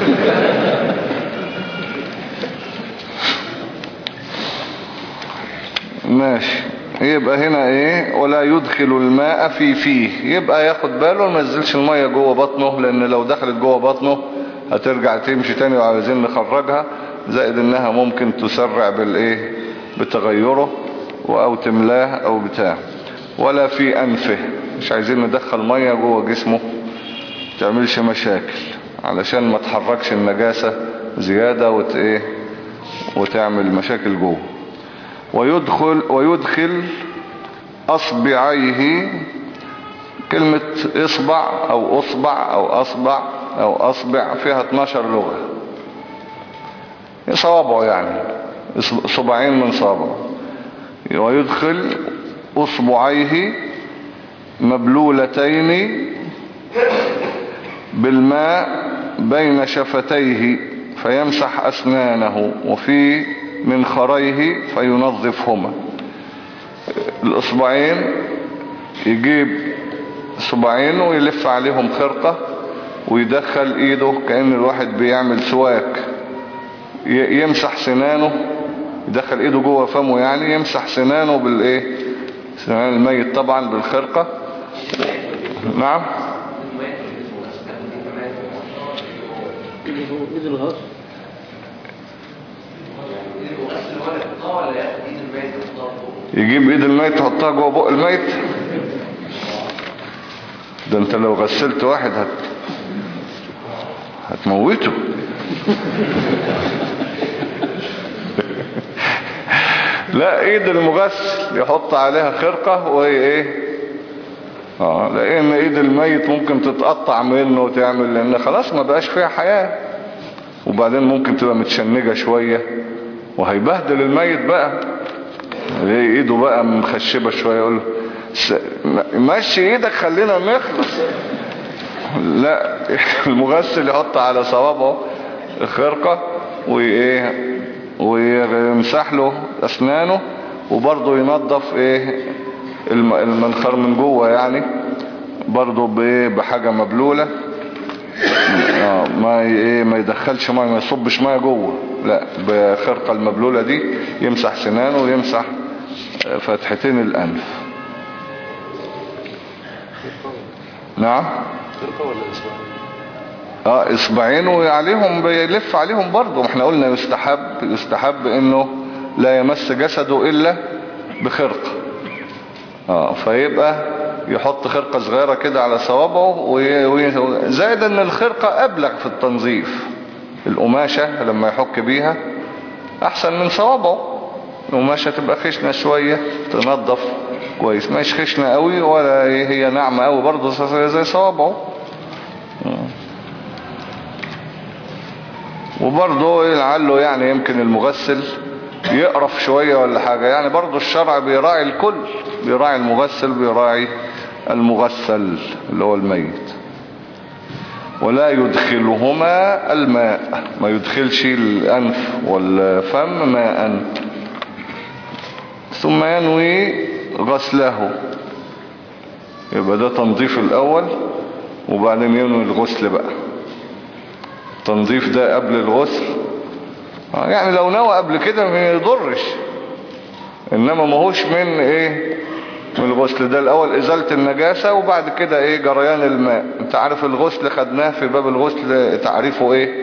ماشي. يبقى هنا ايه؟ ولا يدخل الماء في فيه، يبقى ياخد باله ما ينزلش المية جوه بطنه، لان لو دخلت جوه بطنه هترجع تمشي تاني وعايزين نخرجها، زائد انها ممكن تسرع بالايه بتغيره او تملاه او بتاع. ولا في انفه، مش عايزين ندخل مية جوه جسمه تعملش مشاكل، علشان ما تحركش النجاسة زيادة وت ايه وتعمل مشاكل جوه. ويدخل ويدخل أصبعيه، كلمة إصبع أو أصبع أو أصبع أو أصبع فيها اتناشر لغة، صوابعه يعني صباعين من صابعه. ويدخل أصبعيه مبلولتين بالماء بين شفتيه فيمسح أسنانه وفي منخريه فينظفهما. الأصبعين يجيب صباعين ويلف عليهم خرقة ويدخل ايده كأن الواحد بيعمل سواك، يمسح سنانه، يدخل ايده جوه فمه يعني، يمسح سنانه بالايه سنان الميت طبعا بالخرقة. نعم ايد الغسل يجيب ايد الميت يحطها جوه بق الميت. ده انت لو غسلت واحد هت... هتموته. لا ايد المغسل يحط عليها خرقة وهي ايه اه لان ايد الميت ممكن تتقطع منه وتعمل، لان خلاص ما بقاش فيها حياة، وبعدين ممكن تبقى متشنجة شوية وهيبهدل الميت بقى، ايده بقى مخشبة شوية، يقول س... ماشي ايدك خلينا نخلص. لا المغسل يحط على صوابعه خرقة وايه ويمسح له اسنانه، وبرضه ينظف ايه المنخر من جوه يعني برضه بحاجة مبلولة، ما ايه ما يدخلش ميه، ما يصبش ميه جوه، لا بخرقة المبلولة دي يمسح سنانه ويمسح فتحتين الانف. نعم خرقة ولا اصبعين؟ اه اصبعين وعليهم بيلف عليهم برضه، احنا قلنا يستحب يستحب انه لا يمس جسده الا بخرقة. اه فيبقى يحط خرقة صغيرة كده على صوابعه، وزائد ان الخرقة ابلغ في التنظيف، القماشة لما يحك بيها احسن من صوابعه، القماشة تبقى خشنة شوية تنظف كويس، مش خشنة قوي ولا هي ناعمة قوي برضه زي صوابعه. وبرضه لعله يعني يمكن المغسل يقرف شوية ولا حاجة، يعني برضو الشرع بيراعي الكل، بيراعي المغسل بيراعي المغسل اللي هو الميت. ولا يدخلهما الماء، ما يدخلش الأنف والفم ماء. ثم ينوي غسله، يبقى ده تنظيف الأول وبعدين ينوي الغسل بقى. التنظيف ده قبل الغسل يعني لو نوى قبل كده ما يضرش، انما ما هوش من ايه من الغسل ده. الاول ازالة النجاسة وبعد كده ايه جريان الماء. انت عارف الغسل خدناه في باب الغسل تعريفه ايه؟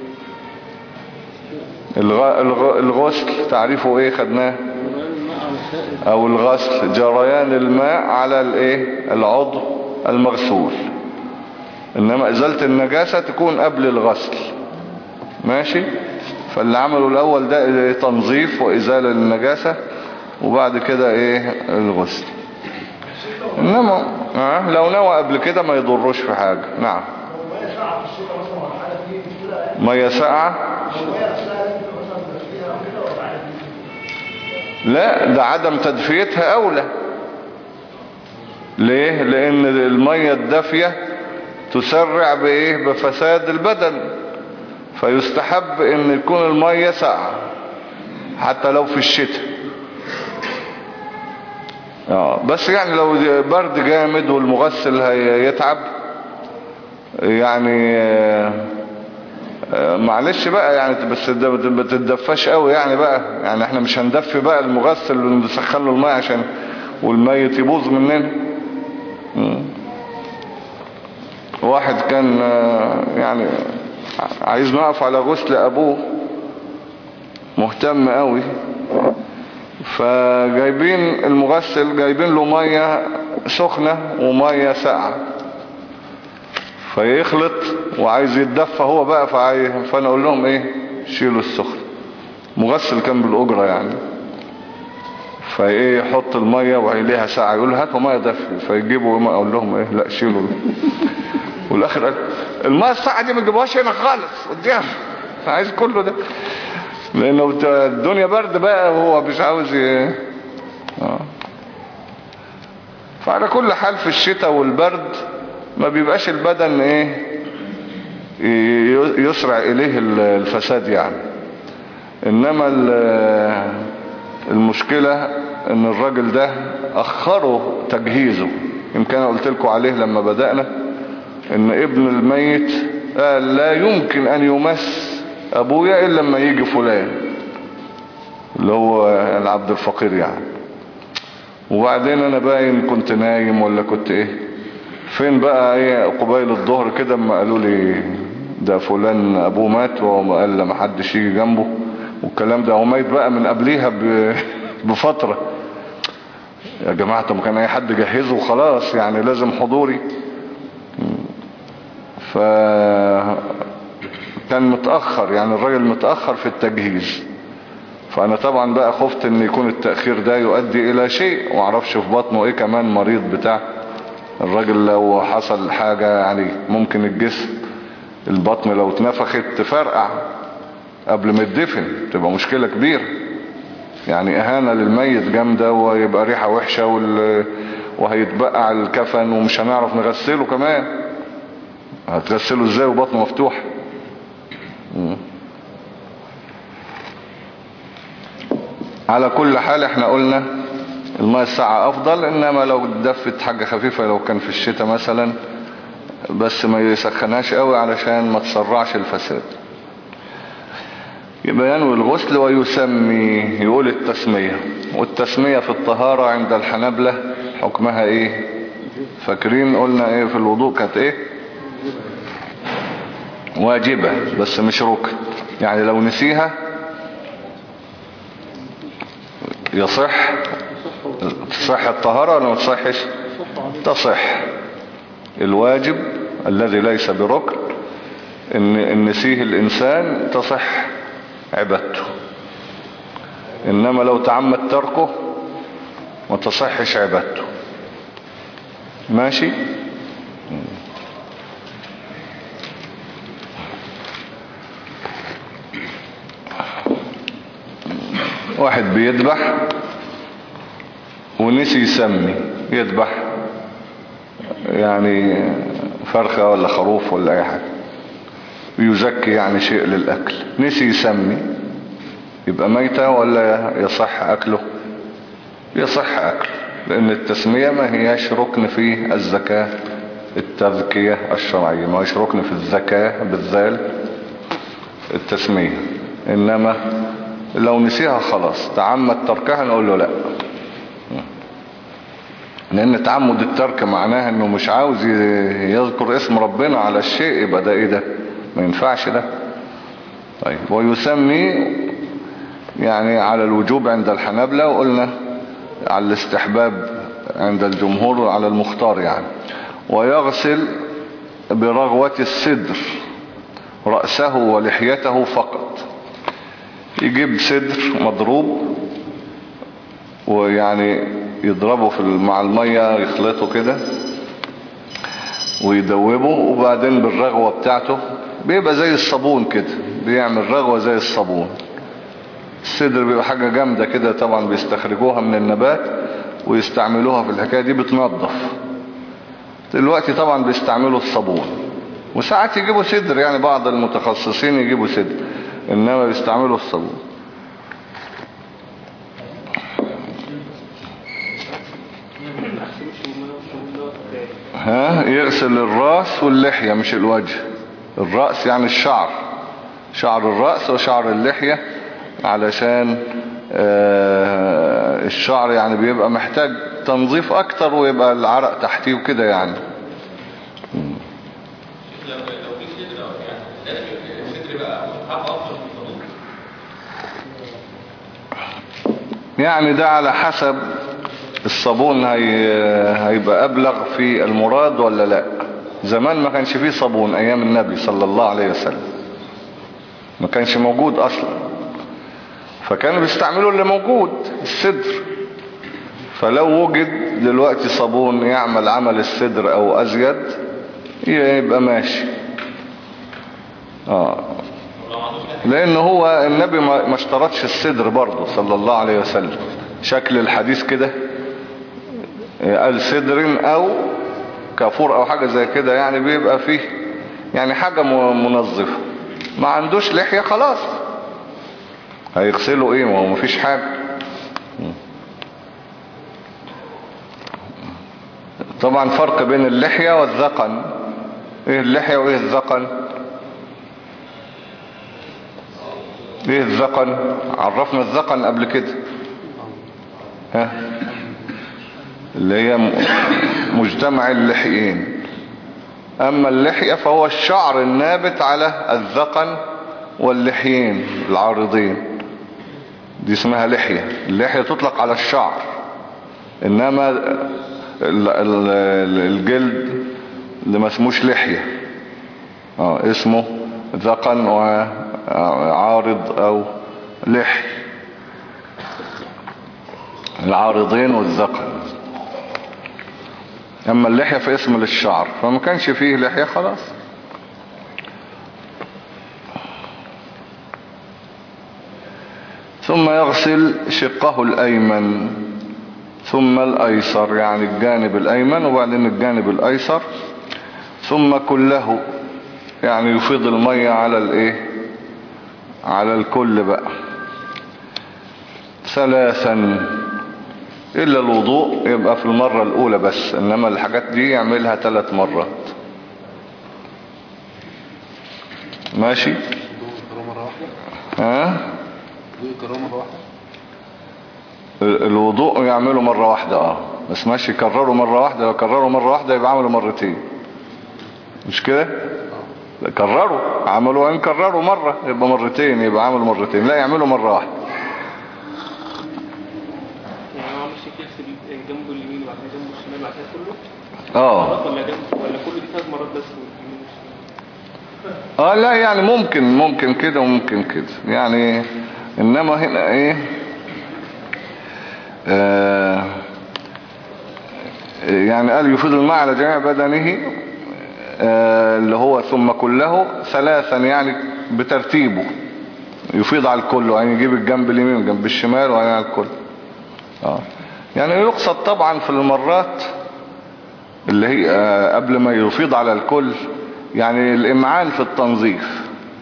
الغ... الغ... الغسل تعريفه ايه خدناه؟ او الغسل جريان الماء على الايه العضو المغسول، انما ازالة النجاسة تكون قبل الغسل. ماشي. فاللي عمله الاول ده تنظيف وازالة للنجاسة وبعد كده ايه الغسل. انما اه لو نوى قبل كده ما يضروش في حاجة. نعم. مية ساقعة لا ده عدم تدفيتها اولى. ليه؟ لان المية الدافية تسرع بايه بفساد البدن، فيستحب ان يكون المية ساقعة حتى لو في الشتاء. اه بس يعني لو برد جامد والمغسل هيتعب يعني آه آه معلش بقى يعني، بس ما تتدفاش قوي يعني بقى، يعني احنا مش هندفي بقى المغسل ونسخن له الماء عشان والميت يبوظ مننا. واحد كان يعني عايز نقف على غسل ابوه، مهتم قوي، فجايبين المغسل جايبين له مية سخنة ومية ساقعة، فيخلط وعايز يتدفى هو بقى، فانا اقول لهم ايه شيلوا السخن. مغسل كان بالاجرة يعني، فايه يحط المية وعليها ساعة، يقول هاتوا مية دافية، فيجيبوا ما اقول لهم ايه لا شيلوا. والاخر قال المية الساعة دي ما تجيبوهاش هنا خالص قدام، عايز كله ده لانه الدنيا برد بقى وهو مش عاوز ي... اه فعلى كل حال في الشتاء والبرد ما بيبقاش البدن ايه يسرع اليه الفساد يعني. انما المشكلة ان الراجل ده اخروا تجهيزه. يمكن انا قلت لكم عليه لما بدأنا ان ابن الميت قال لا يمكن ان يمس ابويا الا لما يجي فلان اللي هو العبد الفقير يعني. وبعدين انا باين كنت نايم ولا كنت ايه فين بقى ايه قبيل الظهر كده اما قالوا لي ده فلان ابوه مات، وهو قال لما حدش يجي جنبه والكلام ده، هو ميت بقى من قبليها بفترة. يا جماعة طب كان اي حد جهزه وخلاص يعني لازم حضوري. ف كان متأخر يعني الراجل متأخر في التجهيز، فانا طبعا بقى خفت ان يكون التأخير ده يؤدي الى شيء، وعرفش في بطنه ايه كمان مريض بتاع الراجل، لو حصل حاجة يعني ممكن الجسم البطن لو اتنفخت تفرقع قبل ما يدفن، تبقى مشكلة كبيرة يعني، اهانة للميت جامدة، ويبقى ريحة وحشة وال... وهيتبقع الكفن ومش هنعرف نغسله كمان. هتغسله ازاي وبطنه مفتوح؟ على كل حال احنا قلنا الماء الساعة افضل، انما لو دفت حاجة خفيفة لو كان في الشتاء مثلا، بس ما يسخنهاش قوي علشان ما تسرعش الفساد. يبقى ينوي الغسل ويسمي، يقول التسمية. والتسمية في الطهارة عند الحنابلة حكمها ايه؟ فاكرين قلنا ايه في الوضوء كانت ايه؟ واجبة بس مش ركن، يعني لو نسيها يصح تصح الطهارة ولا ما تصحش؟ تصح. الواجب الذي ليس بركن ان إن نسيه الانسان تصح عبادته، انما لو تعمد تركه ما تصحش عبادته. ماشي. واحد بيذبح ونسي يسمي، يذبح يعني فرخة ولا خروف ولا اي حاجة، بيزكي يعني شيء للأكل، نسي يسمي، يبقى ميتة ولا يصح أكله؟ يصح أكله، لأن التسمية ما هياش ركن في الزكاة التذكية الشرعية، ما هيش ركن في الزكاة بالذال التسمية. إنما لو نسيها خلاص تعمد تركها نقول له لا، لأن تعمد الترك معناها أنه مش عاوز يذكر اسم ربنا على الشيء، يبقى ده إيه ده؟ ما ينفعش ده. طيب ويسمي يعني على الوجوب عند الحنابلة، وقلنا على الاستحباب عند الجمهور وعلى المختار يعني. ويغسل برغوة الصدر رأسه ولحيته فقط، يجيب صدر مضروب ويعني يضربه في مع المية يخلطه كده ويدوبه، وبعدين بالرغوة بتاعته بيبقى زي الصابون كده، بيعمل رغوة زي الصابون. الصدر بيبقى حاجة جامدة كده طبعا، بيستخرجوها من النبات ويستعملوها في الحكاية دي، بتنظف. دلوقتي طبعا بيستعملوا الصابون، وساعات يجيبوا صدر يعني، بعض المتخصصين يجيبوا صدر، انما بيستعملوا الصابون. ها يغسل الراس واللحية مش الوجه. الرأس يعني الشعر، شعر الرأس وشعر اللحية، علشان آه الشعر يعني بيبقى محتاج تنظيف اكتر ويبقى العرق تحتيه وكده يعني. لو لو في صدر يعني لازم الصدر بقى حاجه افضل من الصدور. يعني ده على حسب الصابون هي... هيبقى أبلغ في المراد ولا لا. زمان ما كانش فيه صابون أيام النبي صلى الله عليه وسلم، ما كانش موجود أصلا، فكانوا بيستعملوا اللي موجود الصدر. فلو وجد دلوقتي صابون يعمل عمل الصدر أو أزيد يبقى ماشي. آه. لأن هو النبي ما اشترطش الصدر برضه صلى الله عليه وسلم. شكل الحديث كده قال صدر أو كافور أو حاجة زي كده، يعني بيبقى فيه يعني حاجة منظفة. ما عندوش لحية خلاص هيغسلوا ايه، ما هو مفيش حاجة. طبعا فرق بين اللحية والذقن. ايه اللحية وايه الذقن؟ ايه الذقن؟ عرفنا الذقن قبل كده، ها اللي هي مجتمع اللحيين. اما اللحية فهو الشعر النابت على الذقن واللحيين العارضين، دي اسمها لحية. اللحية تطلق على الشعر، انما الجلد اللي ما اسموش لحية اه اسمه ذقن وعارض او لحي، العارضين والذقن. اما اللحية في اسم للشعر، فما كانش فيه لحية خلاص. ثم يغسل شقه الايمن ثم الايسر، يعني الجانب الايمن وبعدين الجانب الايسر، ثم كله، يعني يفيض المية على الايه، على الكل بقى ثلاثا، الا الوضوء يبقى في المرة الاولى بس، انما الحاجات دي يعملها ثلاث مرات. ماشي ها الوضوء يعملوا مرة واحدة اه بس ماشي يكرروا مرة واحدة. لو كرروا مرة واحدة يبقى عملوا مرتين، مش كده؟ كرروا عملوا ان كرروا مرة يبقى مرتين، يبقى عملوا مرتين. لا يعملوا مرة واحدة. يعني هو مش يغسل جنبه اليمين وبعد كده جنبه الشمال وبعد كده كله اه ولا جنب ولا كله دي ثلاث مرات بس واليمين والشمال؟ اه لا يعني ممكن ممكن كده وممكن كده يعني. انما هنا ايه آه يعني قال يفيض الماء على جميع بدنه آه اللي هو ثم كله ثلاثا، يعني بترتيبه يفيض على الكل، يعني يجيب الجنب اليمين والجنب الشمال وعلى على الكل. اه يعني يقصد طبعا في المرات اللي هي آه قبل ما يفيض على الكل يعني الامعان في التنظيف.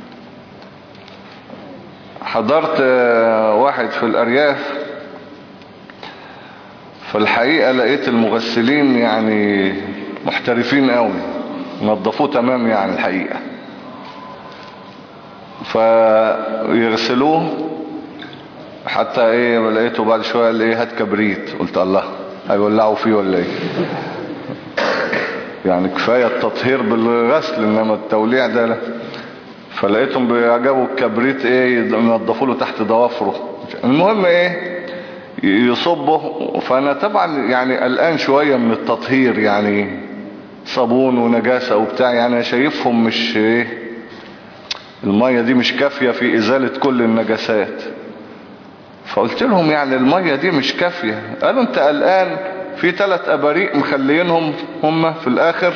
حضرت آه واحد في الارياف، فالحقيقة لقيت المغسلين يعني محترفين قوي، نظفوه تمام يعني الحقيقة. فيغسلوه حتى ايه لقيته بعد شوية قال ايه هات كبريت، قلت الله هيولعوا فيه ولا ايه؟ يعني كفاية التطهير بالغسل انما التوليع ده لا. فلقيتهم بيعجبوا الكبريت ايه ينظفوا له تحت ضوافره. المهم ايه يصبه. فانا طبعا يعني قلقان شوية من التطهير، يعني صابون ونجاسة وبتاع، يعني شايفهم مش ايه المية دي مش كافية في ازالة كل النجاسات. فقلت لهم يعني المية دي مش كافية. قالوا انت قلقان في ثلاث اباريق مخلينهم هم في الاخر.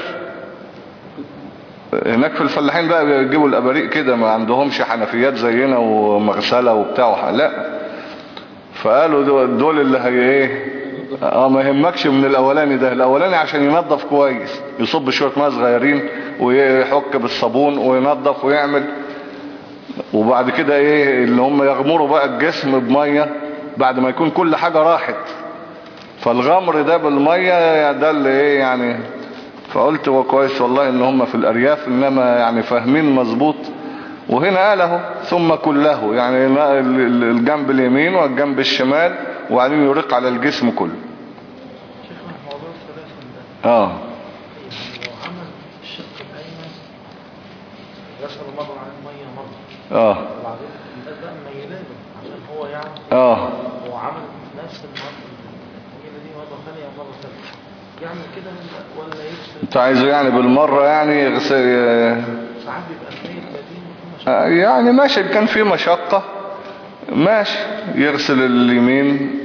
هناك في الفلاحين بقى بيجيبوا الاباريق كده، ما عندهمش حنفيات زينا ومغسلة وبتاع لا. فقالوا دول, دول اللي هي ايه اه ما يهمكش من الاولاني ده. الاولاني عشان ينظف كويس يصب شوية ماء صغيرين ويحك بالصابون وينظف ويعمل، وبعد كده ايه اللي هم يغمروا بقى الجسم بمية بعد ما يكون كل حاجة راحت. فالغمر ده بالمية ده اللي ايه يعني فقلت هو كويس والله ان هم في الارياف انما يعني فاهمين مظبوط. وهنا قال اهو ثم كله، يعني الجنب اليمين والجنب الشمال، وبعدين يرق على الجسم كله. شيخنا موضوع الثلاثة ده اه لو عمل الشق الأيمن غسل مرة عن المية مرة، اه وبعدين الناس بقى ميلاله عشان هو يعني اه هو عمل نفس المرة الميلة دي مرة ثانية ومرة ثالثة، يعمل كده ولا- ولا يغسل؟ انت عايزه يعني بالمرة يعني يغسل؟ ساعات بيبقى الميل بدين وفي مشاكل. آه، يعني ماشي، كان في مشقة ماشي، يغسل اليمين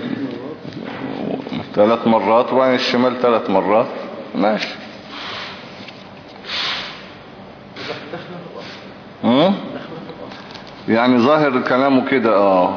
ثلاث مرات وبعدين الشمال ثلاث مرات ماشي. داخله في الأصل، امم داخله في الأصل. يعني ظاهر كلامه كده اه.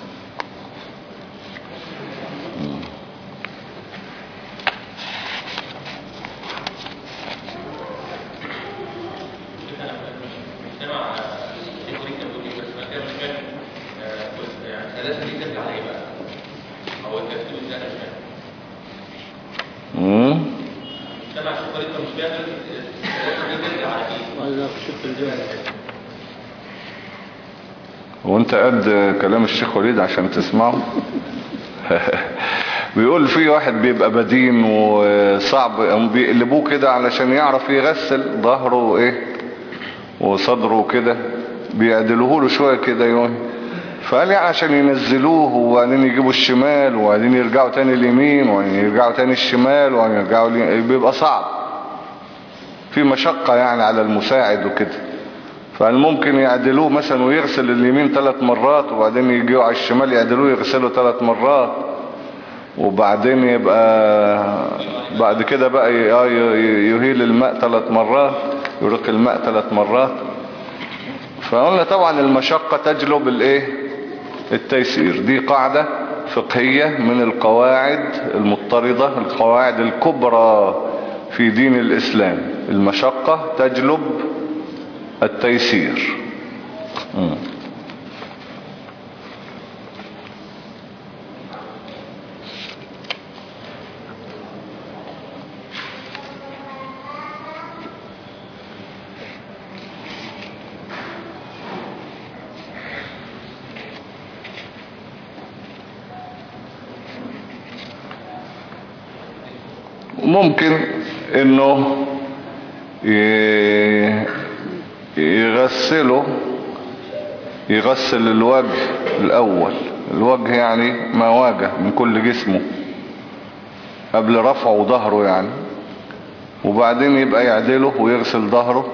امم وانت قد كلام الشيخ وليد عشان تسمعه؟ بيقول في واحد بيبقى بدين وصعب بيقلبوه كده علشان يعرف يغسل ظهره وايه وصدره كده، بيعدلوه له شوية كده يوم. فقال يعني عشان ينزلوه وبعدين يجيبوا الشمال وبعدين يرجعوا تاني اليمين وبعدين يرجعوا تاني الشمال وبعدين يرجعوا اليمين، بيبقى صعب، في مشقة يعني على المساعد وكده. فالممكن يعدلوه مثلا ويغسل اليمين ثلاث مرات وبعدين يجيوا على الشمال يعدلوه يغسله ثلاث مرات، وبعدين يبقى بعد كده بقى يهيل الماء ثلاث مرات، يرق الماء ثلاث مرات. فقلنا طبعا المشقة تجلب الايه التيسير. دي قاعدة فقهية من القواعد المضطردة، القواعد الكبرى في دين الإسلام. المشقة تجلب التيسير. م. ممكن انه يغسله، يغسل الوجه الاول، الوجه يعني ما واجه من كل جسمه قبل رفعه ظهره يعني، وبعدين يبقى يعدله ويغسل ظهره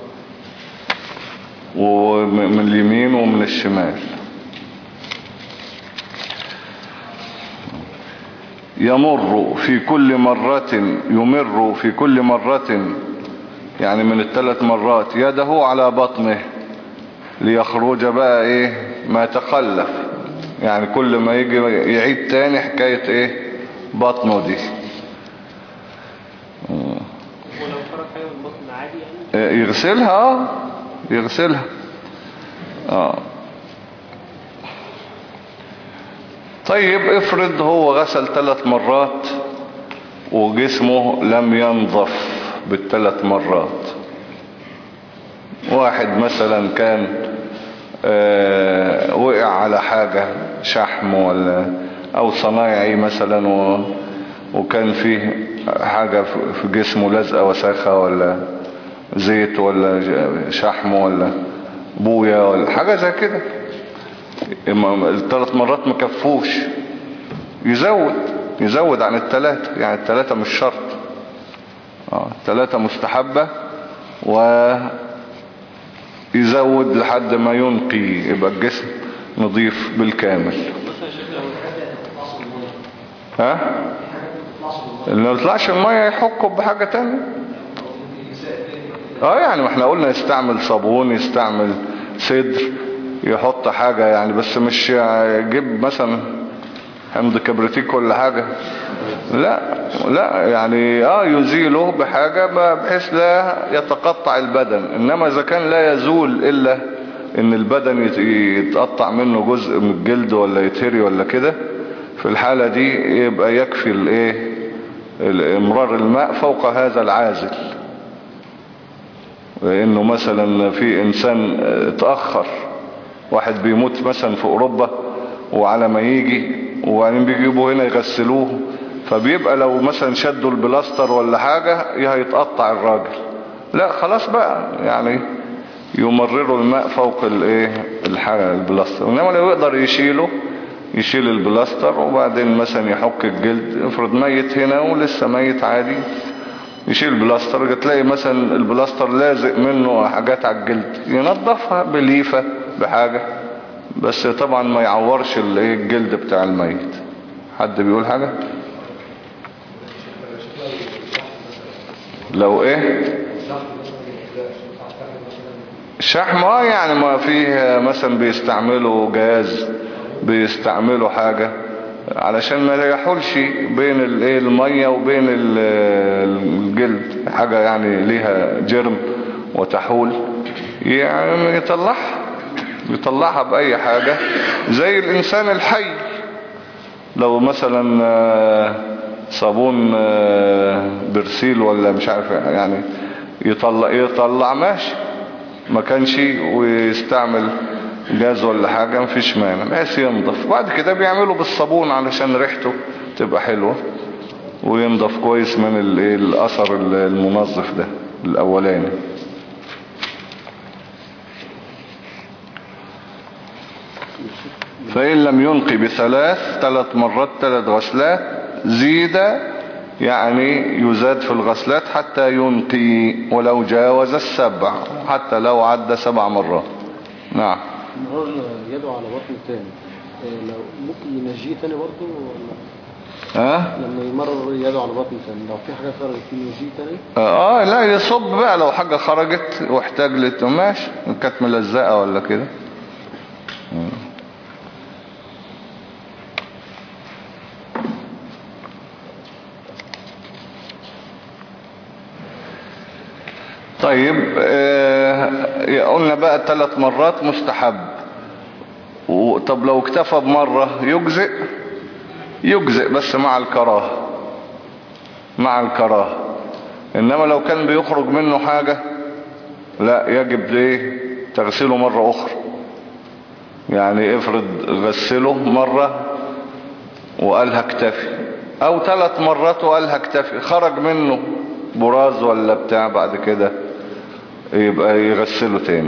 ومن اليمين ومن الشمال. يمر في كل مرة، يمر في كل مرة يعني من الثلاث مرات يده على بطنه ليخرج بقى ايه ما تخلف، يعني كل ما يجي يعيد تاني حكاية ايه بطنه دي. ولو خرج حاجة من البطن عادي يعني يغسلها اه يغسلها اه. طيب افرض هو غسل ثلاث مرات وجسمه لم ينظف بالثلاث مرات. واحد مثلا كان آه وقع على حاجة شحم ولا او صنايعي مثلا و وكان فيه حاجة في جسمه لزقة وساخة ولا زيت ولا شحم ولا بويا ولا حاجة زي كده، الثلاث مرات مكفوش، يزود يزود عن الثلاثة، يعني الثلاثة مش شرط اه الثلاثة مستحبة، ويزود لحد ما ينقي يبقى الجسم نظيف بالكامل. ها اللي ما يطلعش المية يحكه بحاجة تانية اه، يعني ما احنا قلنا يستعمل صابون، يستعمل صدر، يحط حاجة يعني، بس مش يجيب مثلا حمض كبريتيك ولا حاجة، لا لا يعني اه يزيله بحاجة بحيث لا يتقطع البدن. انما اذا كان لا يزول الا ان البدن يتقطع منه جزء من الجلد ولا يتهري ولا كده، في الحالة دي يبقى يكفي الايه امرار الماء فوق هذا العازل. لانه مثلا في انسان اتأخر، واحد بيموت مثلا في اوروبا وعلى ما يجي وبعدين بيجيبوا هنا يغسلوه، فبيبقى لو مثلا شدوا البلاستر ولا حاجة هيتقطع الراجل. لا خلاص بقى يعني يمرروا الماء فوق الايه الحاجة البلاستر. انما لو يقدر يشيله يشيل البلاستر وبعدين مثلا يحك الجلد. افرض ميت هنا ولسه ميت عادي، يشيل البلاستر، تلاقي مثلا البلاستر لازق منه حاجات على الجلد، ينظفها بليفة بحاجة، بس طبعا ما يعورش الايه الجلد بتاع الميت. حد بيقول حاجة؟ لو ايه شحم، اه يعني ما فيه مثلا بيستعملوا جاز، بيستعملوا حاجة علشان ما يحولش بين الايه المية وبين الجلد، حاجة يعني ليها جرم وتحول، يعني يطلعها يطلعها بأي حاجة زي الإنسان الحي. لو مثلا صابون برسيل ولا مش عارف يعني يطلع يطلع ماشي، ما كانش ويستعمل جاز ولا حاجة مفيش مانع، بس ينضف. بعد كده بيعملوا بالصابون علشان ريحته تبقى حلوة وينضف كويس من الأثر المنظف ده الأولاني. فإن لم ينقي بثلاث ثلاث مرات ثلاث غسلات زيد، يعني يزاد في الغسلات حتى ينقي ولو جاوز السبع، حتى لو عدى سبع مرات. نعم. مرار يده على بطن تاني لو ممكن ينجيه تاني برضه ولا؟ ها؟ لما يمرر يده على بطن تاني لو في حاجة خرجت فيه ينجيه تاني؟ اه لا يصب بقى لو حاجة خرجت واحتاج لته ماشي، كانت ملزقة ولا كده. طيب آه قلنا بقى ثلاث مرات مستحب. طب لو اكتفى بمرة يجزئ؟ يجزئ بس مع الكراهة، مع الكراهة. انما لو كان بيخرج منه حاجة لا يجب ايه تغسله مرة اخرى. يعني افرض غسله مرة وقالها اكتفي، او ثلاث مرات وقالها اكتفي، خرج منه براز ولا بتاع بعد كده يبقى يغسله تاني.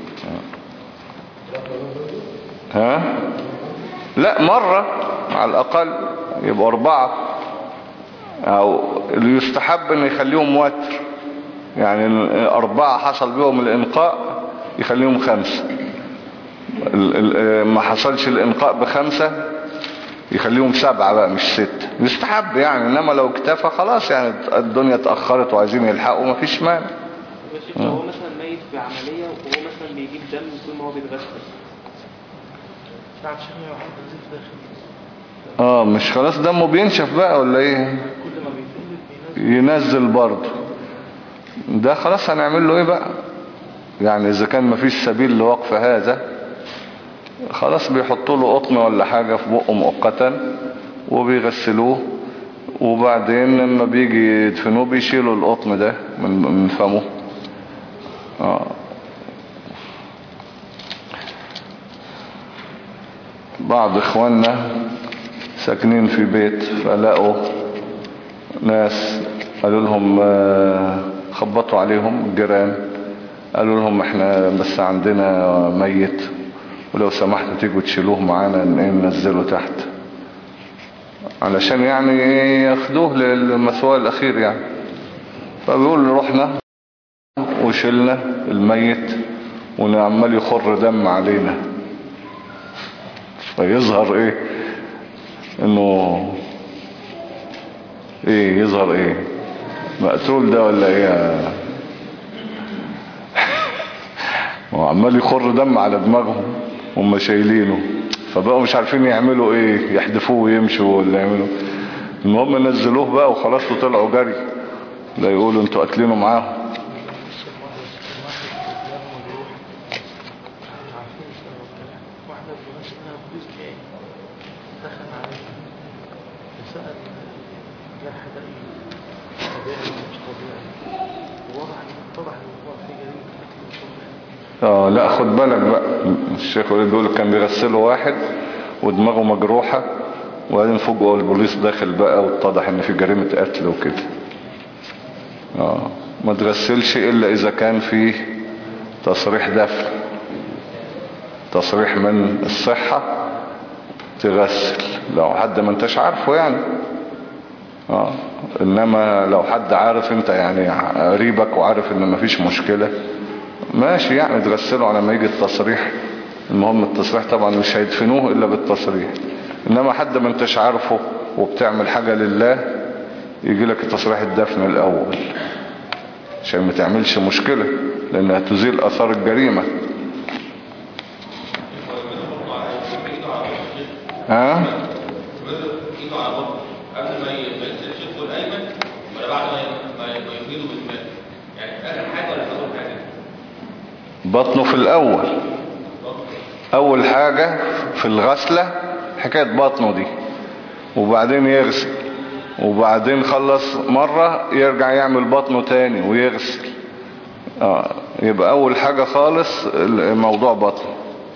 ها لا مرة على الاقل، يبقى اربعة، او اللي يستحب ان يخليهم وتر، يعني اربعة حصل بيهم الانقاء يخليهم خمسة، ما حصلش الانقاء بخمسة يخليهم سبعة بقى مش ستة، يستحب يعني. انما لو اكتفى خلاص يعني الدنيا اتأخرت وعايزين يلحقوا مفيش مانع. بس لو هو مثلا ميت في عملية وهو مثلا بيجيب دم طول ما هو بيتغسل ساعة شغل واحد نزيف داخلي، اه مش خلاص دمه بينشف بقى ولا ايه؟ كل ما بيتقلب بينزل ينزل برضه، ده خلاص هنعمل له ايه بقى؟ يعني اذا كان مفيش سبيل لوقف هذا خلاص بيحطوا له قطن ولا حاجة في بقه مؤقتا وبيغسلوه، وبعدين لما بيجي يدفنوه بيشيلوا القطن ده من من فمه. آه. بعض اخواننا ساكنين في بيت فلقوا ناس قالوا لهم خبطوا عليهم الجيران، قالوا لهم احنا بس عندنا ميت ولو سمحتوا تيجوا تشيلوه معانا ننزله تحت، علشان يعني ياخدوه للمثوى الاخير يعني. فبيقول رحنا وشلنا الميت ونعمل يخر دم علينا، فيظهر ايه انه ايه يظهر ايه مقتول ده ولا ايه، وعمال يخر دم على دماغهم هم شايلينه، فبقوا مش عارفين يعملوا ايه، يحدفوه ويمشوا ولا يعملوا. المهم نزلوه بقى وخلاص وطلعوا جري، لا يقولوا انتوا قاتلينه معاهم. دخل عليه فسأل جرح دقيق اتضح الموضوع في جريمة قتل وشرب. اه لا خد بالك بقى، الشيخ وليد بيقول كان بيغسله واحد ودماغه مجروحة، وبعدين فوجئوا البوليس داخل بقى واتضح ان في جريمة قتل وكده. اه ما تغسلش الا اذا كان فيه تصريح دفن، تصريح من الصحة تغسل لو حد ما انتش عارفه يعني. اه انما لو حد عارف انت يعني قريبك وعارف ان مفيش مشكلة ماشي يعني تغسله على ما يجي التصريح. المهم التصريح طبعا مش هيدفنوه الا بالتصريح. انما حد ما انتش عارفه وبتعمل حاجة لله يجي لك تصريح الدفن الاول عشان ما تعملش مشكلة، لانها تزيل اثار الجريمة. ها ايده على بطنه قبل ما يغسل شقه الايمن ولا بعد ما ما يفيده بالماء؟ يعني اخر حاجه ولا اول حاجه؟ بطنه في الاول، اول حاجة في الغسلة حكاية بطنه دي، وبعدين يغسل، وبعدين خلص مرة يرجع يعمل بطنه تاني ويغسل. آه يبقى اول حاجة خالص موضوع بطنه.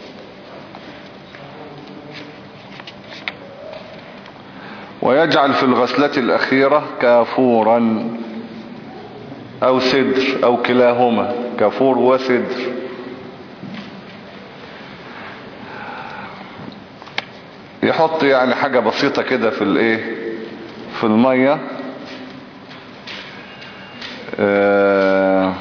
ويجعل في الغسلة الأخيرة كافورا أو سدر أو كلاهما، كافور وسدر. يحط يعني حاجة بسيطة كده في الايه في المية. آه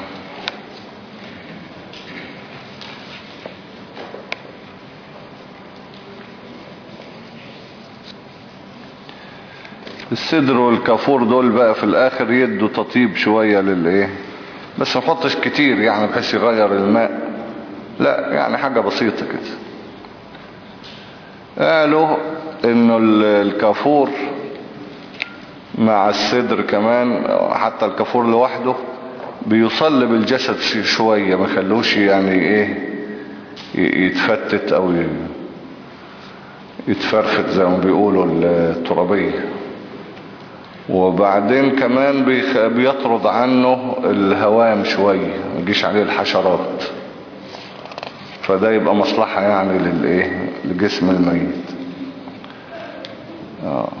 السدر والكافور دول بقى في الاخر يدوا تطيب شوية للايه، بس ما نحطش كتير يعني بحيث يغير الماء، لا يعني حاجة بسيطة كده. قالوا انه الكافور مع السدر كمان، حتى الكافور لوحده بيصلب الجسد شوية، ما خلوش يعني ايه يتفتت او يتفرفت زي ما بيقولوا الترابية. وبعدين كمان بيطرد عنه الهوام شوية، ما يجيش عليه الحشرات، فده يبقى مصلحة يعني للايه لجسم الميت. آه.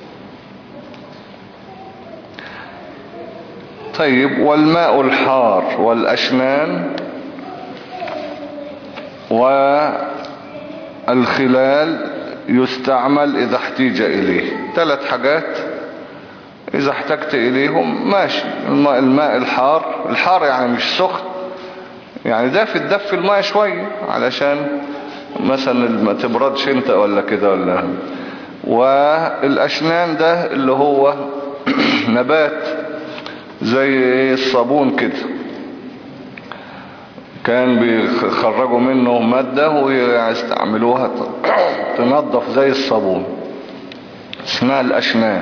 طيب والماء الحار والأشنان والخلال يستعمل إذا احتيج إليه. ثلاث حاجات إذا احتجت إليهم ماشي. الماء, الماء الحار، الحار يعني مش سخن، يعني دافي الدف الماء شوية علشان مثلا ما تبردش انت ولا كده ولا. والأشنان ده اللي هو نبات زي الصابون كده، كان بيخرجوا منه مادة ويستعملوها تنظف زي الصابون، اسمها الأشنان.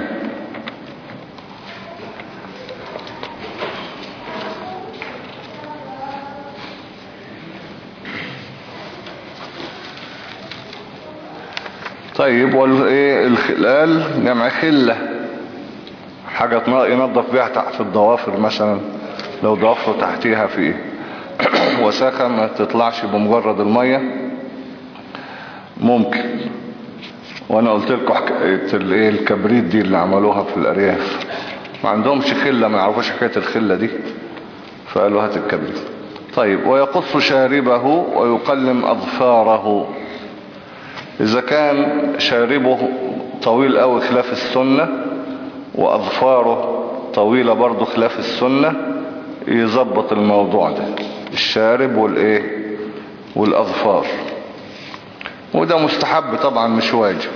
طيب والخلال جمع خلة، حاجة ينظف بيها تحت الضوافر مثلا، لو ضوافره تحتيها في وساخة ما تطلعش بمجرد المية ممكن. وانا قلت لكم حكاية الكبريت دي اللي عملوها في الارياف، ما عندهمش خلة، ما يعرفوش حكاية الخلة دي، فقالوا هات الكبريت. طيب ويقص شاربه ويقلم اظفاره. اذا كان شاربه طويل قوي خلاف السنة واظفاره طويلة برضو خلاف السنة، يظبط الموضوع ده، الشارب والايه والاظفار. وده مستحب طبعا مش واجب.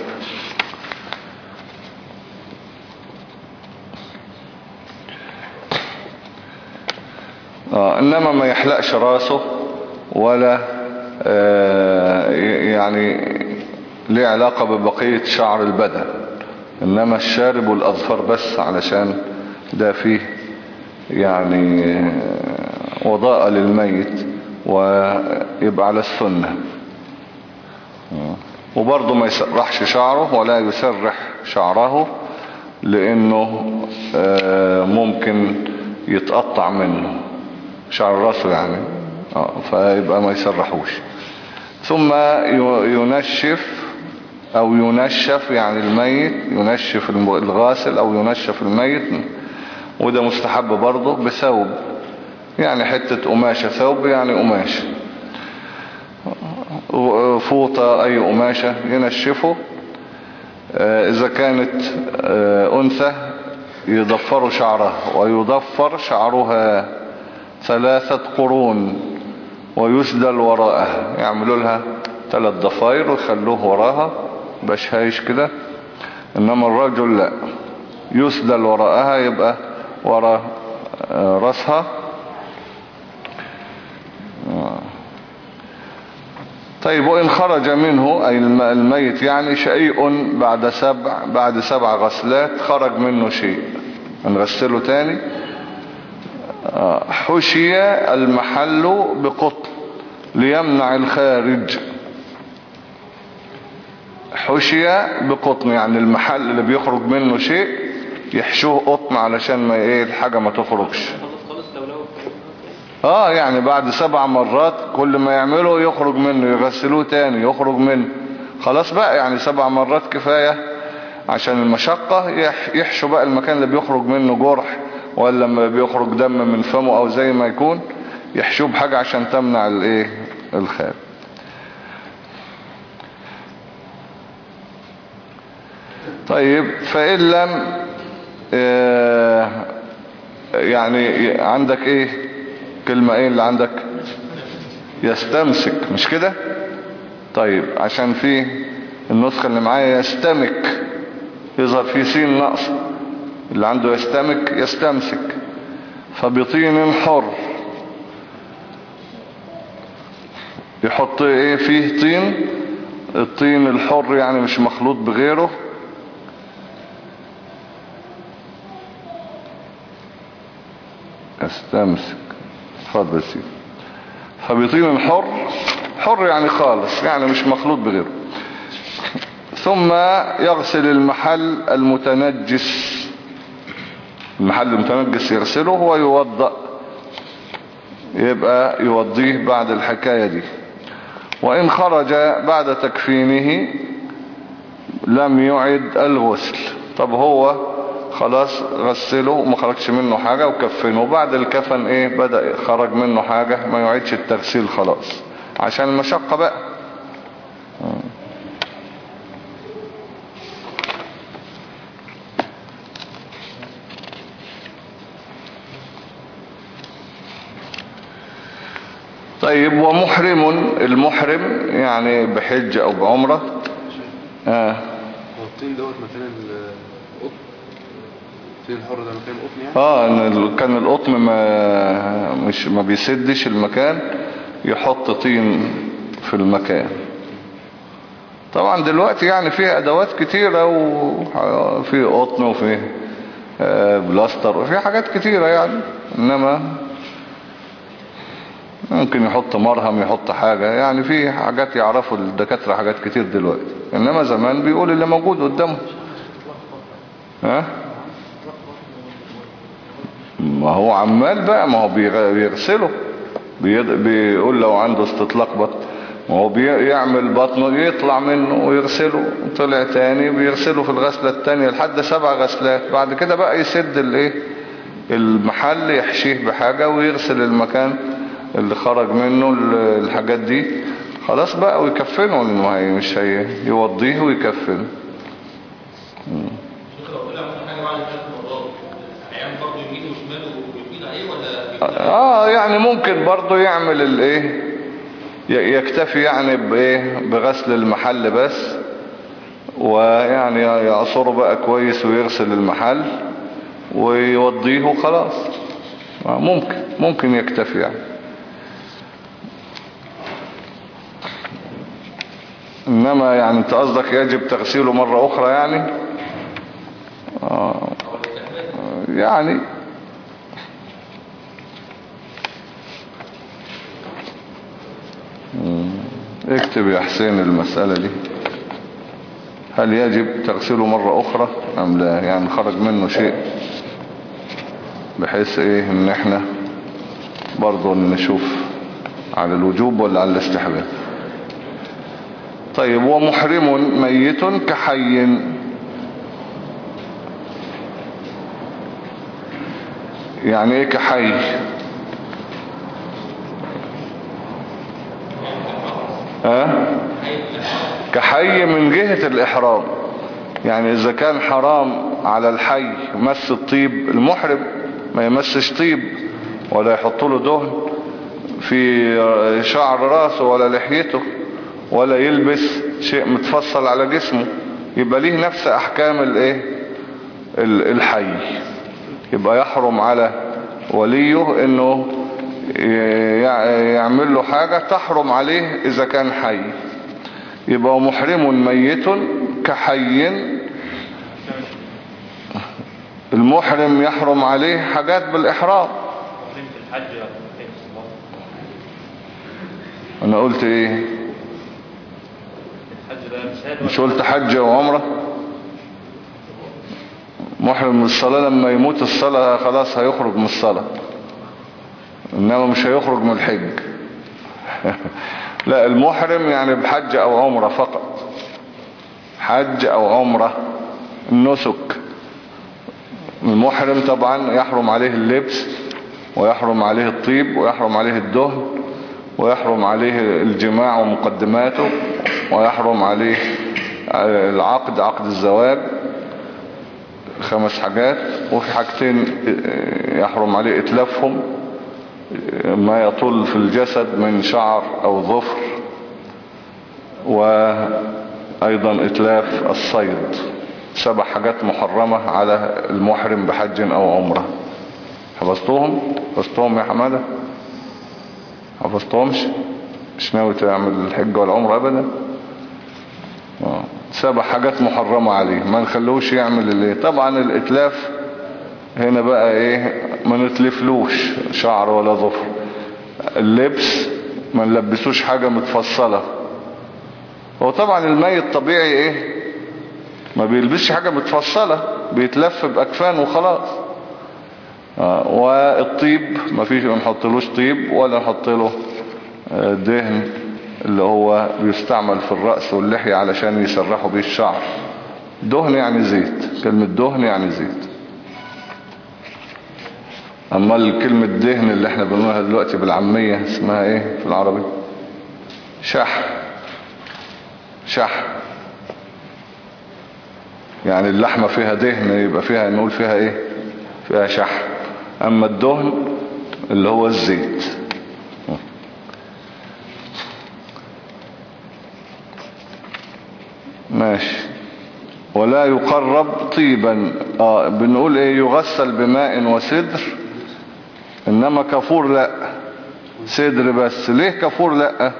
آه انما ما يحلقش راسه ولا آه يعني ليه علاقة ببقية شعر البدن، انما الشارب والاظفار بس، علشان ده فيه يعني وضاء للميت ويبقى على السنة. وبرضه ما يسرحش شعره ولا يسرح شعره، لانه ممكن يتقطع منه، شعر راسه يعني، اه فيبقى ما يسرحوش. ثم ينشف او ينشف يعني الميت، ينشف الغاسل او ينشف الميت، وده مستحب برضه بثوب، يعني حتة قماشة، ثوب يعني قماشة، فوطة اي قماشة ينشفه. اذا كانت انثى يضفر شعرها، ويضفر شعرها ثلاثة قرون ويسدل وراءها، يعملوا لها ثلاث ضفاير ويخلوه وراها باش هايش كده. انما الرجل لا، يسدل وراءها، يبقى وراء رأسها. طيب وإن خرج منه أي الميت يعني شيء بعد سبع بعد سبع غسلات، خرج منه شيء نغسله تاني. حشي المحل بقطن ليمنع الخارج. حشي بقطن يعني المحل اللي بيخرج منه شيء يحشوه قطن علشان ما ايه الحاجة ما تخرجش. اه يعني بعد سبع مرات كل ما يعمله يخرج منه، يغسلوه تاني يخرج منه، خلاص بقى يعني سبع مرات كفاية عشان المشقة. يحشوا بقى المكان اللي بيخرج منه جرح ولا ما بيخرج دم من فمه او زي ما يكون، يحشوه بحاجة عشان تمنع الايه الخارج. طيب فإن لم اه يعني عندك ايه كلمة ايه اللي عندك؟ يستمسك مش كده؟ طيب عشان في النسخة اللي معايا يستمك، يظهر في سين نقص، اللي عنده يستمك يستمسك. فبطين حر، يحط ايه فيه طين، الطين الحر يعني مش مخلوط بغيره. استمسك اتفضل سيدي. فبطين حر، حر يعني خالص يعني مش مخلوط بغيره. ثم يغسل المحل المتنجس، المحل المتنجس يغسله ويوضأ، يبقى يوضيه بعد الحكاية دي. وإن خرج بعد تكفينه لم يعد الغسل. طب هو خلاص غسله وما خرجش منه حاجة وكفنه، بعد الكفن ايه بدأ خرج منه حاجة، ما يعيدش التغسيل خلاص عشان المشقة بقى. طيب ومحرم، المحرم يعني بحج او بعمرة. اه هو الطين دوت مكان القطن، الطين الحر ده مكان القطن يعني؟ اه ان كان القطن ما مش ما بيسدش المكان، يحط طين في المكان. طبعا دلوقتي يعني فيه ادوات كتيرة، وفي قطن وفي بلاستر وفي حاجات كتيرة يعني، انما ممكن يحط مرهم، يحط حاجة يعني، في حاجات يعرفوا الدكاترة حاجات كتير دلوقتي، انما زمان بيقول اللي موجود قدامه. ها ما هو عمال بقى، ما هو بيغسله، بيقول لو عنده استطلاق بطن، ما هو بيعمل بطنه يطلع منه ويغسله، طلع تاني بيغسله في الغسلة التانية لحد سبع غسلات. بعد كده بقى يسد الايه المحل، يحشيه بحاجة ويغسل المكان اللي خرج منه الحاجات دي، خلاص بقى ويكفنه، لانه هي مش هي يوضيه ويكفنه. اه يعني ممكن برضو يعمل الايه، يكتفي يعني بايه بغسل المحل بس، ويعني يعصره بقى كويس ويغسل المحل ويوضيه وخلاص. ممكن ممكن يكتفي يعني. انما يعني انت قصدك يجب تغسيله مرة اخرى يعني؟ آه يعني اكتب يا حسين المسألة دي، هل يجب تغسيله مرة اخرى ام لا؟ يعني خرج منه شيء بحيث ايه ان احنا برضو نشوف على الوجوب ولا على الاستحباب. طيب ومحرم ميت كحي، يعني ايه كحي؟ ها؟ كحي من جهة الإحرام، يعني إذا كان حرام على الحي مس الطيب، المحرم ما يمسش طيب ولا يحط له دهن في شعر راسه ولا لحيته ولا يلبس شيء متفصل على جسمه، يبقى ليه نفس أحكام الايه الحي. يبقى يحرم على وليه انه يعمل له حاجة تحرم عليه اذا كان حي. يبقى محرم ميت كحي، المحرم يحرم عليه حاجات بالإحرام. انا قلت ايه؟ مش قلت حج وعمرة؟ محرم من الصلاة لما يموت الصلاة خلاص هيخرج من الصلاة، انما مش هيخرج من الحج. لا، المحرم يعني بحج او عمرة فقط، حج او عمرة النسك. المحرم طبعا يحرم عليه اللبس ويحرم عليه الطيب ويحرم عليه الدهن ويحرم عليه الجماع ومقدماته ويحرم عليه العقد، عقد الزواج، خمس حاجات. وفي حاجتين يحرم عليه اتلافهم، ما يطول في الجسد من شعر او ظفر، وايضا اتلاف الصيد. سبع حاجات محرمة على المحرم بحج او عمرة. حفظتوهم؟ حفظتوهم يا حمادة؟ حفظتوهمش؟ مش ناوي تعمل الحج والعمرة ابدا؟ آه. سبع حاجات محرمة عليه، ما نخلوش يعمل اللي طبعا الاتلاف هنا بقى ايه، ما نتلفلوش شعر ولا ظفر. اللبس ما نلبسوش حاجة متفصلة. هو طبعا الميت طبيعي ايه، ما بيلبسش حاجة متفصلة، بيتلف بأكفان وخلاص. آه. والطيب ما فيش، ما نحطلوش طيب ولا نحط له دهن اللي هو بيستعمل في الرأس واللحية علشان يسرحوا بيه الشعر. دهن يعني زيت، كلمة دهن يعني زيت. اما الكلمة دهن اللي احنا بنقولها دلوقتي بالعامية اسمها ايه في العربي؟ شح. شح يعني اللحمة فيها دهن، يبقى فيها نقول فيها ايه، فيها شح. اما الدهن اللي هو الزيت. ماشي. ولا يقرب طيبا، اه بنقول ايه، يغسل بماء وسدر، انما كفور لا، سدر بس. ليه كفور لا؟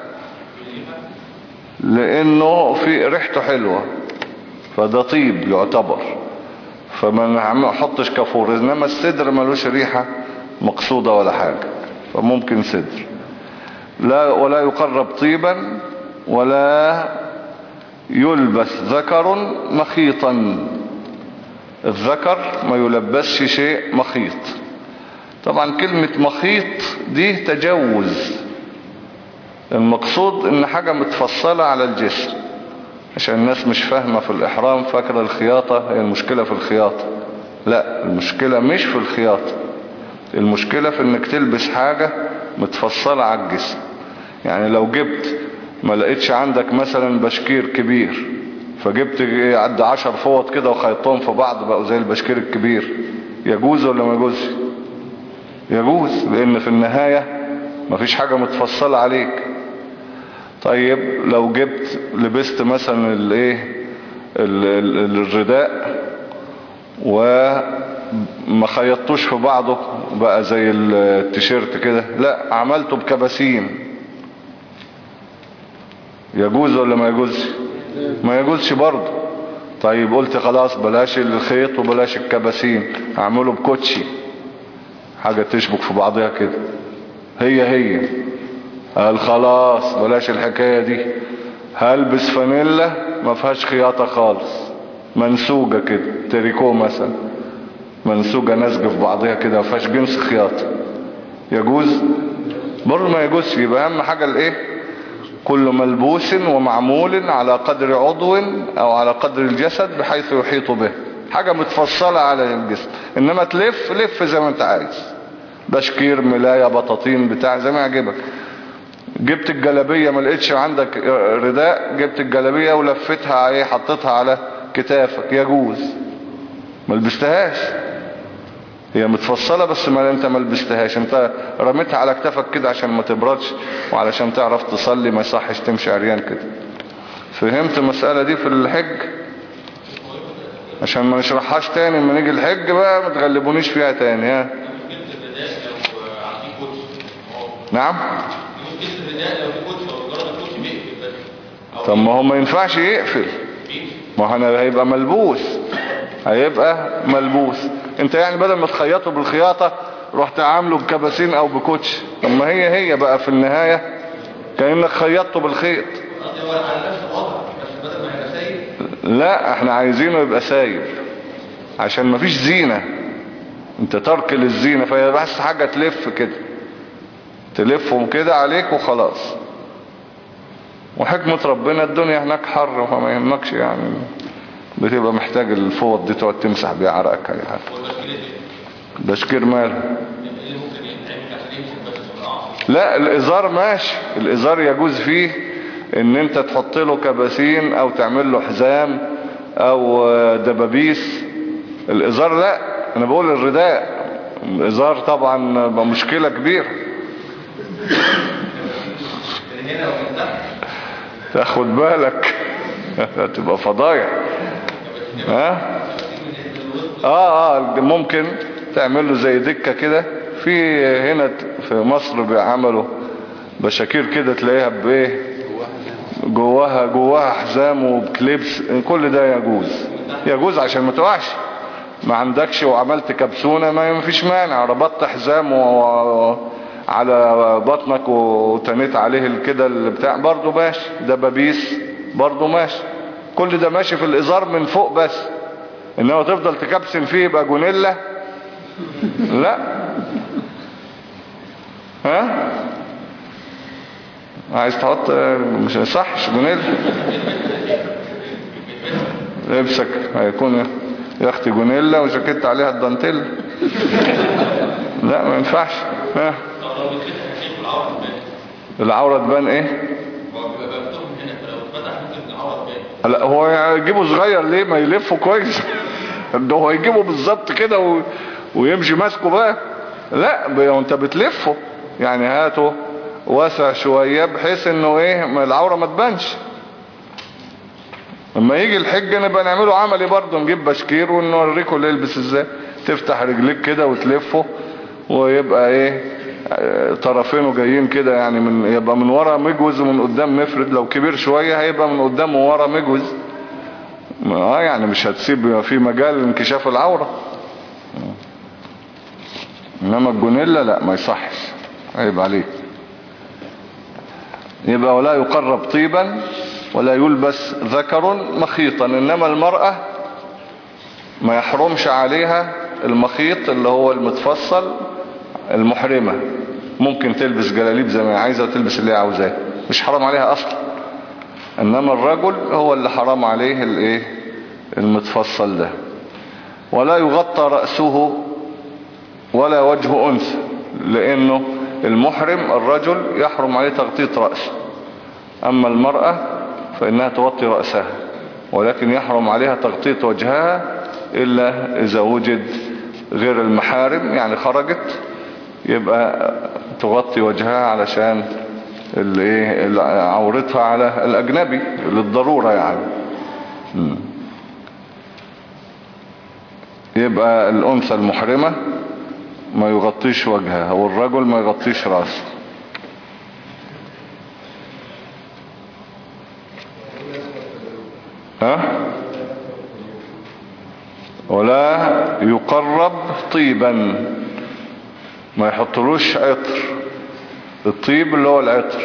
لانه في ريحته حلوة فده طيب يعتبر، فما نحطش كفور. انما السدر ملوش ريحة مقصودة ولا حاجة، فممكن سدر. لا، ولا يقرب طيبا، ولا يلبس ذكر مخيطا. الذكر ما يلبسش شيء مخيط. طبعا كلمة مخيط دي تجوز، المقصود ان حاجة متفصلة على الجسم، عشان الناس مش فاهمة في الإحرام فاكرة الخياطة هي المشكلة في الخياطة. لا، المشكلة مش في الخياطة، المشكلة في انك تلبس حاجة متفصلة على الجسم. يعني لو جبت ما لقيتش عندك مثلا بشكير كبير، فجبت عد عشر فوط كده وخيطهم في بعض بقوا زي البشكير الكبير، يجوز ولا ما يجوز؟ يجوز، لان في النهاية مفيش حاجة متفصلة عليك. طيب لو جبت لبست مثلا الايه الرداء وما خيطتوش في بعضه بقى زي التيشيرت كده، لا عملته بكباسين، يجوز ولا ما يجوز؟ ما يجوزش برضه. طيب قلت خلاص بلاش الخيط وبلاش الكباسين، اعمله بكوتشي، حاجة تشبك في بعضها كده، هي هي. قال خلاص بلاش الحكاية دي، هلبس فانيلا ما فيهاش خياطة خالص، منسوجة كده، تريكو مثلا، منسوجة نسج في بعضها كده ما فيهاش جنس خياطة، يجوز برضه ما يجوز. يبقى اهم حاجة الايه؟ كل ملبوس ومعمول على قدر عضو او على قدر الجسد بحيث يحيط به، حاجة متفصلة على الجسم. انما تلف لف زي ما انت عايز، بشكير، ملاية، بطاطين، بتاع زي ما يعجبك. جبت الجلابية ما لقيتش عندك رداء، جبت الجلابية ولفتها ايه، حطيتها على كتافك، يجوز. ما لبستهاش، هي متفصلة بس ما انت ما لبستهاش، انت رميتها على كتافك كده عشان ما تبردش وعلشان تعرف تصلي، ما يصحش تمشي عريان كده. فهمت المسألة دي في الحج؟ عشان ما نشرحهاش تاني لما نيجي الحج بقى، ما تغلبونيش فيها تاني. ها نعم. طب ما هو ما ينفعش يقفل، ما هو هيبقى ملبوس، هيبقى ملبوس. انت يعني بدل ما تخيطه بالخياطة رحت عامله بكباسين او بكوتش، طب ما هي هي بقى في النهاية كأنك خيطته بالخيط. لا احنا عايزينه يبقى سايب عشان ما فيش زينة، انت ترك للزينة، فهي بس حاجة تلف كده، تلفهم كده عليك وخلاص. وحكمة ربنا الدنيا هناك حر فما يهمكش يعني، بتبقى محتاج الفوط دي تقعد تمسح بيها عرقك يعني. بشكير ماله؟ لا الازار ماشي، الازار يجوز فيه ان انت تحط له كباسين او تعمل له حزام او دبابيس. الازار لا، انا بقول الرداء. الازار طبعا مشكلة كبيرة، تاخد بالك تبقى فضايح. ها اه اه ممكن تعمل له زي دكة كده. في هنا في مصر بيعملوا بشاكير كده تلاقيها بايه، جواها جواها حزام وبكليبس، كل ده يجوز. يجوز عشان ما تقعش، ما عندكش وعملت كبسونة ما فيش مانع، ربطت حزام و... على بطنك وتنيت عليه كده البتاع برضو ماشي، دبابيس برضو ماشي، كل ده ماشي في الازار من فوق بس. انما تفضل تكبسن فيه يبقى جونيلا، لا. ها عايز تحط مش صحش جونيلا، لبسك هيكون يا اختي جونيلا وجاكيت عليها الدانتيل، لا ما ينفعش. ها العورة تبان ايه؟ لا هو يجيبه صغير ليه، ما يلفه كويس ده هو يجيبه بالظبط كده و... ويمشي ماسكه بقى. لا انت بتلفه يعني، هاته واسع شوية بحيث انه ايه العورة ما تبانش. لما يجي الحج نبقى نعمله عملي برضه، نجيب بشكير ونوريكم اللي يلبس ازاي. تفتح رجليك كده وتلفه ويبقى ايه طرفينه جايين كده يعني، من يبقى من ورا مجوز ومن قدام مفرد. لو كبير شوية هيبقى من قدام وورا مجوز، اه يعني مش هتسيب في مجال انكشاف العورة. انما الجونيلا لا ما يصحش، عيب عليك. يبقى ولا يقرب طيبا ولا يلبس ذكر مخيطا. انما المرأة ما يحرمش عليها المخيط اللي هو المتفصل، المحرمة ممكن تلبس جلاليب زي ما عايزة وتلبس اللي عاوزاه، مش حرام عليها اصلا. انما الرجل هو اللي حرام عليه الايه المتفصل ده. ولا يغطى رأسه ولا وجه انثى، لانه المحرم الرجل يحرم عليه تغطية رأسه، اما المرأة فانها تغطي رأسها، ولكن يحرم عليها تغطية وجهها الا اذا وجد غير المحارم، يعني خرجت يبقى تغطي وجهها علشان الايه عورتها على الاجنبي للضرورة يعني. م. يبقى الانثى المحرمة ما يغطيش وجهها، والرجل ما يغطيش راسه. ها ولا يقرب طيبا، ما يحطلوش عطر. الطيب اللي هو العطر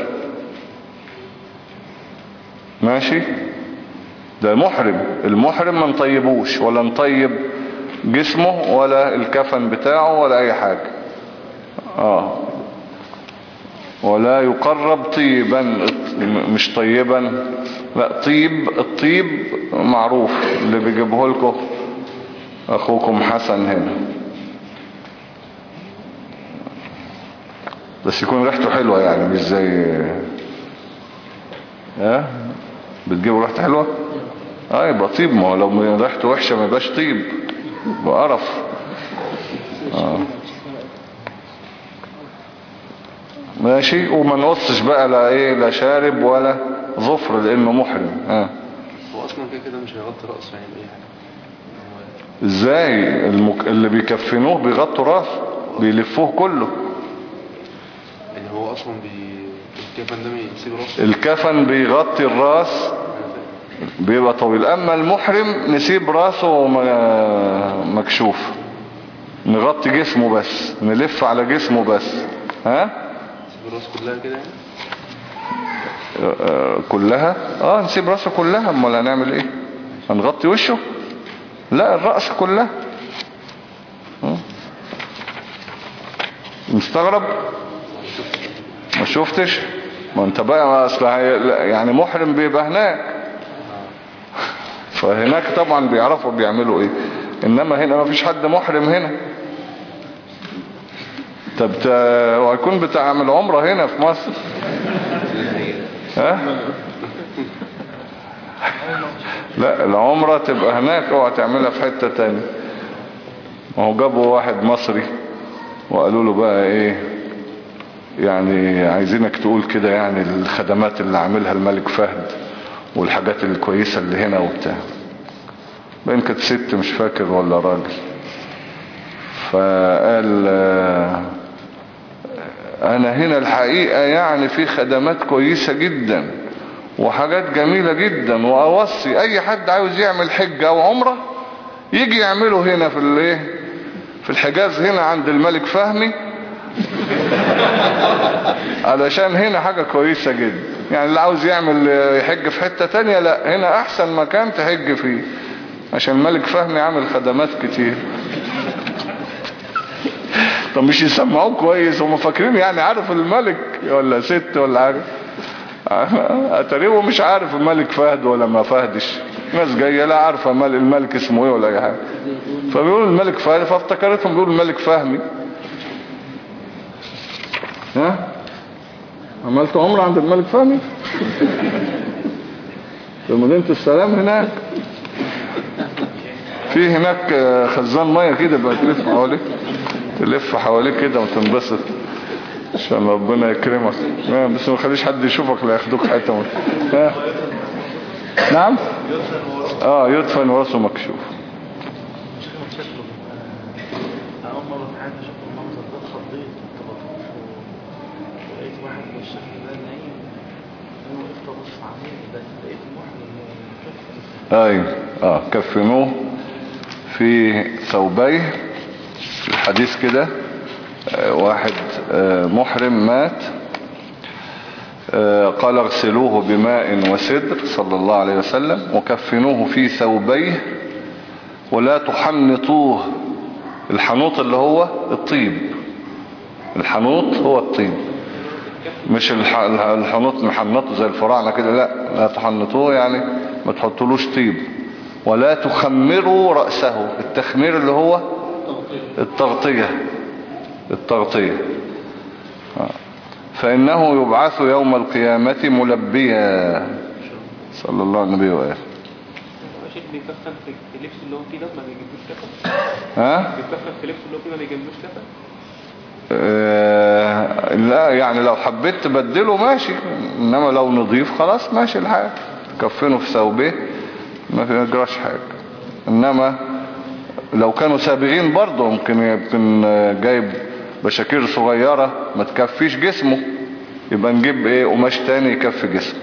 ماشي، ده محرم. المحرم ما نطيبوش ولا نطيب جسمه ولا الكفن بتاعه ولا اي حاجة. اه ولا يقرب طيبا، مش طيبا، لا طيب. الطيب معروف اللي بيجيبه لكم اخوكم حسن هنا، بس يكون ريحته حلوة يعني، مش زي ها بتجيبوا ريحته حلوة اه يبقى طيب. ما هو لو ريحته وحشة ما يبقاش طيب، يبقى قرف. اه ماشي. وما نقصش بقى لا ايه لا شارب ولا ظفر لانه محرم. اه هو اصلا كده كده مش هيغطي رأسه يعني باي حاجة. ازاي المك... اللي بيكفنوه بيغطوا راسه، بيلفوه كله. يعني هو اصلا بي... الكفن ده بيسيب راسه. الكفن بيغطي الراس بيبقى طويل، اما المحرم نسيب راسه م- مكشوف، نغطي جسمه بس، نلف على جسمه بس. ها نسيب الراس كلها كده يعني. آه، كلها اه نسيب راسه كلها. امال هنعمل ايه؟ هنغطي وشه؟ لا الرأس كلها. آه. مستغرب؟ ما شفتش؟ ما انت بقى اصل يعني محرم بيبقى هناك، فهناك طبعا بيعرفوا بيعملوا ايه، انما هنا ما فيش حد محرم هنا. طب وهيكون بتعمل عمرة هنا في مصر؟ ها؟ لا العمرة تبقى هناك، اوعى تعملها في حتة تانية. ما هو جابوا واحد مصري وقالوا له بقى ايه يعني عايزينك تقول كده يعني الخدمات اللي عاملها الملك فهد والحاجات الكويسة اللي هنا وبتاع. بين كانت ست مش فاكر ولا راجل، فقال انا هنا الحقيقة يعني في خدمات كويسة جدا وحاجات جميلة جدا، واوصي اي حد عاوز يعمل حجة او عمرة يجي يعمله هنا في الايه في الحجاز هنا عند الملك فهمي، علشان هنا حاجة كويسة جدا. يعني اللي عاوز يعمل يحج في حتة تانية لا هنا احسن مكان تحج فيه، عشان الملك فهمي عامل خدمات كتير. طب مش يسمعوه كويس؟ هم فاكرين يعني عارف الملك ولا ست ولا عارف؟ اتريبه مش عارف الملك فهد ولا ما فهدش. ناس جاية لا عارفة الملك اسمه ايه ولا اي حاجة، فبيقولوا الملك فهد فافتكرتهم بيقولوا الملك فهمي. ها عملت عمرة عند الملك فهمي في مدينة السلام هناك، في هناك خزان مية كده بقى تلف حواليك، تلف حواليك كده وتنبسط عشان ربنا يكرمك. بس ما خليش حد يشوفك لا ياخدوك حتة. ها نعم اه يدفن وراسه مكشوف. أول مرة في حياتي أشوف المنظر ده، اتخضيت ولقيت واحد بالشكل ده نايم، أنا وقفت أبص عليه ده لقيت محرم ايوه اه كفنوه في ثوبيه. الحديث كده آه واحد آه محرم مات، آه قال اغسلوه بماء وسدر صلى الله عليه وسلم وكفنوه في ثوبيه ولا تحنطوه. الحنوط اللي هو الطيب، الحنوط هو الطيب، مش الحنوط محنطه زي الفراعنة كده، لا لا تحنطوه يعني ما تحطولوش طيب. ولا تخمروا رأسه. التخمير اللي هو التغطية، التغطية. فإنه يبعث يوم القيامة ملبيا صلى الله عليه وسلم. شيخ بيكفن في اللبس اللي هو فيه ده ما بيجيبوش كفن؟ ها بيكفن في اللبس اللي هو فيه ما بيجيبوش كفن؟ آه لا يعني لو حبيت تبدله ماشي، انما لو نضيف خلاص ماشي الحال، كفنه في ثوبه ما في يجراش حاجة. انما لو كانوا سابغين برضه ممكن يمكن جايب بشاكير صغيرة ما تكفيش جسمه، يبقى نجيب ايه قماش تاني يكفي جسمه.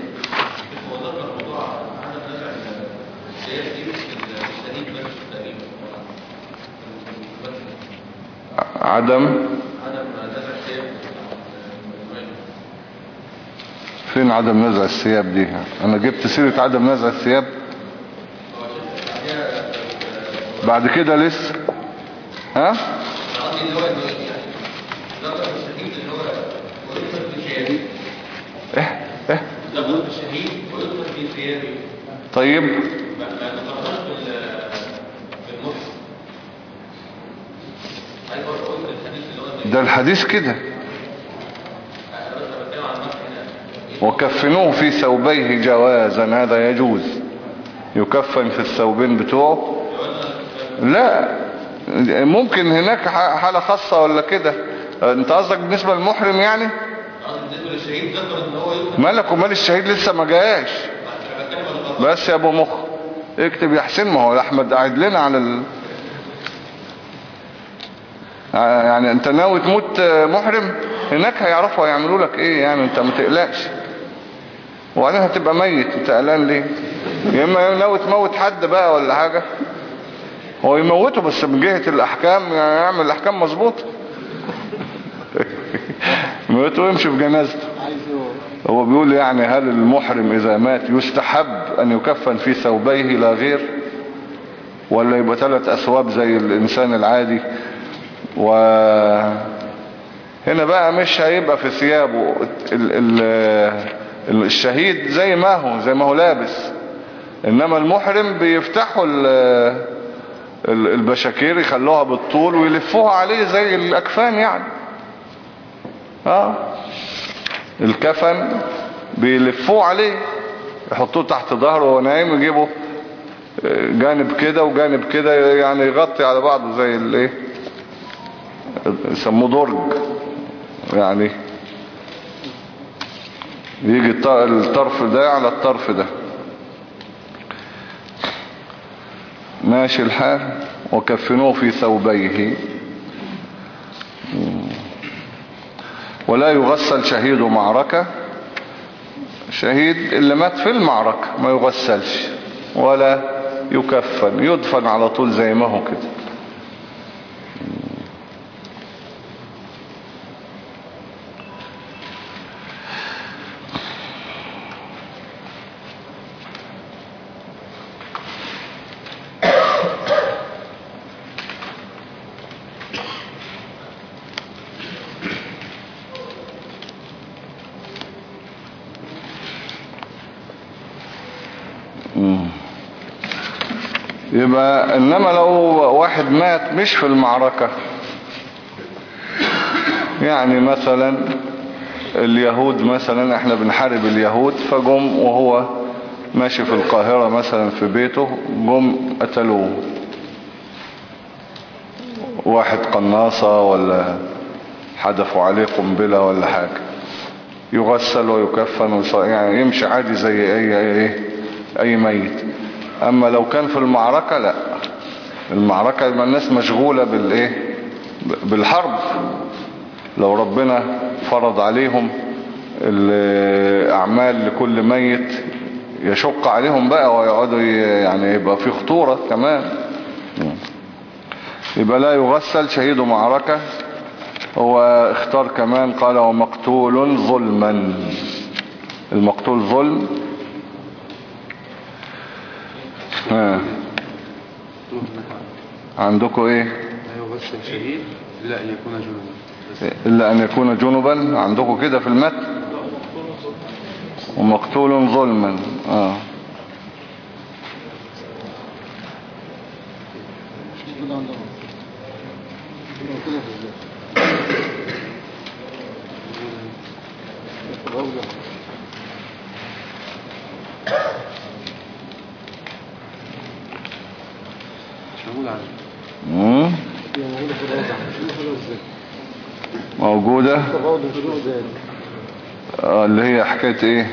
عدم فين عدم نزع الثياب دي؟ انا جبت سيرة عدم نزع الثياب بعد كده لسه. ها الشهيد ايه ايه يدخل في الشهيد ويدخل في ثيابه. طيب ما ما ذكرناش في ال- في المصحف. ايوه قلت الحديث اللي هو ده الحديث كده انا بس بتكلم عن المصحف هنا. وكفنوه في ثوبيه جوازا، هذا يجوز، يكفن في الثوبين بتوعه. لا ممكن هناك حالة خاصة ولا كده. انت قصدك بالنسبة للمحرم يعني؟ اه بالنسبه للشهيد ذكر ان هو يدخل. مالك ومال الشهيد لسه ما جاش. انا بتكلم عن الغرب. بس يا ابو مخ اكتب يا حسين، ما هو احمد قاعد لنا على ال... يعني انت ناوي تموت محرم هناك هيعرفوا هيعملوا لك ايه يعني، انت ما تقلقش. وبعدين هتبقى ميت، انت قلقان ليه؟ يا اما ناوي تموت حد بقى ولا حاجة، هو يموته بس من جهة الاحكام يعني يعمل الاحكام مظبوطه. يموته ويمشي في جنازته. هو بيقول يعني هل المحرم اذا مات يستحب ان يكفن في ثوبيه لا غير، ولا يبقى ثلاث اثواب زي الانسان العادي؟ وهنا بقى مش هيبقى في ثيابه ال ال الشهيد زي ما هو زي ما هو لابس، انما المحرم بيفتحوا البشاكير يخلوها بالطول ويلفوها عليه زي الاكفان يعني. اه الكفن بيلفوه عليه، يحطوه تحت ظهره وهو نايم، يجيبوا جانب كده وجانب كده يعني يغطي على بعضه زي الايه يسموه درج يعني، يجي الطرف ده على الطرف ده. ماشي الحال. وكفنوه في ثوبيه. ولا يغسل شهيد معركة، شهيد اللي مات في المعركة ما يغسلش ولا يكفن، يدفن على طول زي ما هو كده. يبقى انما لو واحد مات مش في المعركة، يعني مثلا اليهود مثلا احنا بنحارب اليهود، فجم وهو ماشي في القاهرة مثلا في بيته جم قتلوه، واحد قناصة ولا حدفوا عليه قنبلة ولا حاجة، يغسل ويكفن يعني يمشي عادي زي اي اي اي ميت. اما لو كان في المعركة لا، المعركة يبقى الناس مشغولة بالايه بالحرب، لو ربنا فرض عليهم الاعمال لكل ميت يشق عليهم بقى ويقعدوا يعني يبقى في خطورة كمان. يبقى لا يغسل شهيد معركة. هو اختار كمان قال ومقتول ظلما، المقتول ظلم. ها عندكم ايه؟ لا يغسل شهيد إلا أن يكون جنبا، إلا أن يكون جنبا عندكم كده في المتن. ومقتول ظلما اه مش موجود عندي. مم. موجودة آه اللي هي حكاية ايه؟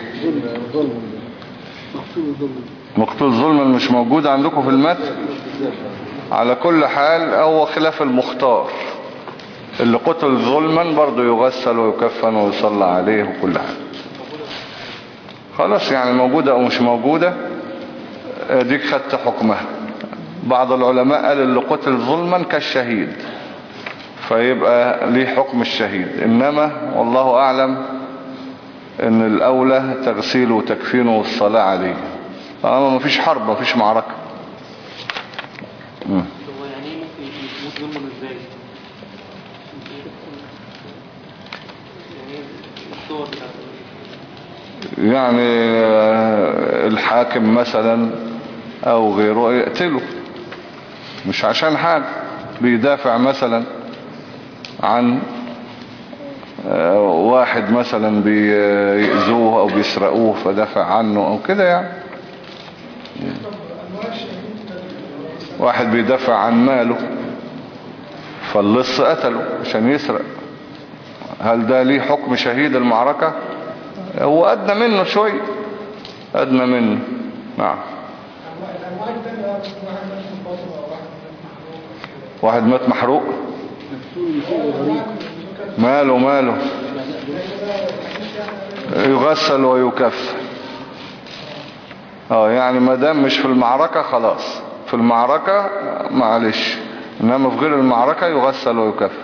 مقتول ظلما مش موجود عندكم في المتن. على كل حال هو خلاف المختار، اللي قتل ظلما برضو يغسل ويكفن ويصلى عليه وكل حاجة. خلاص يعني موجودة او مش موجودة ديك خدت حكمها. بعض العلماء قال اللي قتل ظلما كالشهيد فيبقى ليه حكم الشهيد، انما والله اعلم ان الاولى تغسيله وتكفينه والصلاة عليه. اما ما فيش حرب ما فيش معركة. مم. هو يعني ايه ممكن يموت ظلما ازاي؟ يعني الصور بتاعت يعني آه، الحاكم مثلا او غيره يقتله، مش عشان حاجة، بيدافع مثلا عن آه، واحد مثلا بيأذوه او بيسرقوه فدافع عنه او كده يعني. واحد بيدافع عن ماله فاللص قتله عشان يسرق، هل ده ليه حكم شهيد المعركة؟ هو أدنى منه شوية، أدنى منه. نعم. واحد مات محروق، ماله ماله يغسل ويكفن. اه يعني ما دام مش في المعركة خلاص، في المعركة معلش، انما في غير المعركة يغسل ويكفن.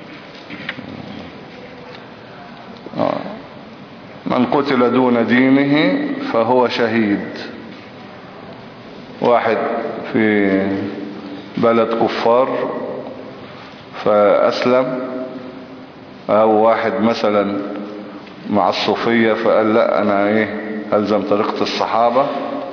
آه. من قتل دون دينه فهو شهيد. واحد في بلد كفار فأسلم، او واحد مثلا مع الصوفية فقال لا انا ايه ألزم طريقة الصحابة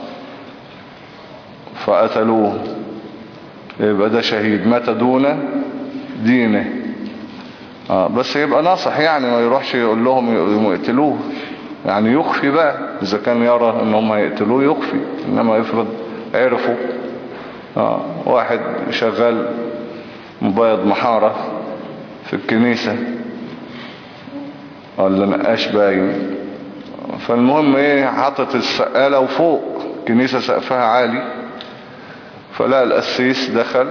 فقتلوه، يبقى ده شهيد مات دون دينه. آه بس يبقى ناصح يعني، ما يروحش يقول لهم يقتلوه، يعني يخفي بقى إذا كان يرى ان هم يقتلوه يخفي، إنما يفرض عرفوا. آه واحد شغال مبيض محارة في الكنيسة ولا نقاش باين، فالمهم ايه حطت السقالة وفوق كنيسة سقفها عالي، فلا القسيس دخل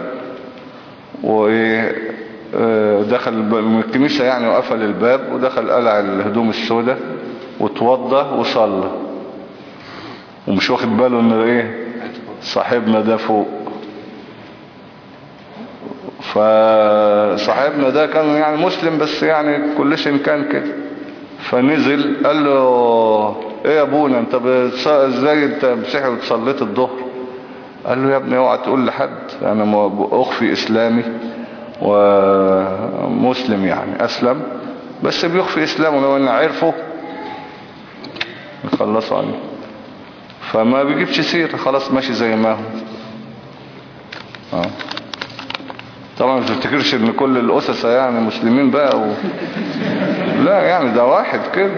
ودخل من الكنيسة يعني وقفل الباب ودخل قلع الهدوم السوداء وتوضى وصلى، ومش واخد باله ان ايه صاحبنا ده فوق. فصاحبنا ده كان يعني مسلم بس يعني كلش ان كان كده، فنزل قال له ايه يا ابونا انت ازاي انت مسيحي وتصليت الظهر؟ قال له يا ابني اوعى تقول لحد، انا اخفي اسلامي ومسلم يعني اسلم، بس بيخفي اسلامه، لو ان عرفه يخلصوا عنه، فما بيجيبش سير، خلاص ماشي زي ما هو. اه طبعا ما تفتكرش ان كل الاسسة يعني مسلمين بقى و... لا يعني ده واحد كده.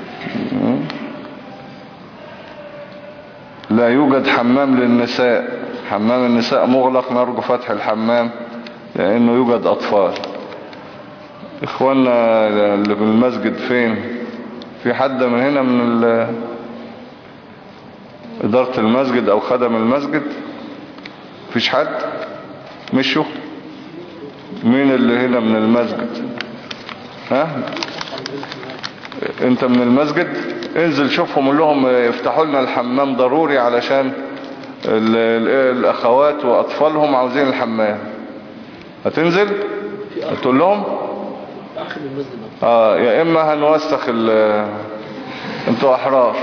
لا يوجد حمام للنساء، حمام النساء مغلق، نرجو فتح الحمام لانه يوجد اطفال. اخواننا اللي في المسجد فين؟ في حد من هنا من ال... ادارة المسجد او خدم المسجد؟ فيش حد؟ مشوا؟ مين اللي هنا من المسجد؟ ها انت من المسجد؟ انزل شوفهم قول لهم يفتحوا لنا الحمام ضروري علشان ال ال الاخوات واطفالهم عاوزين الحمام. هتنزل هتقول لهم اه يا اما هنوسخ ال انتوا احرار.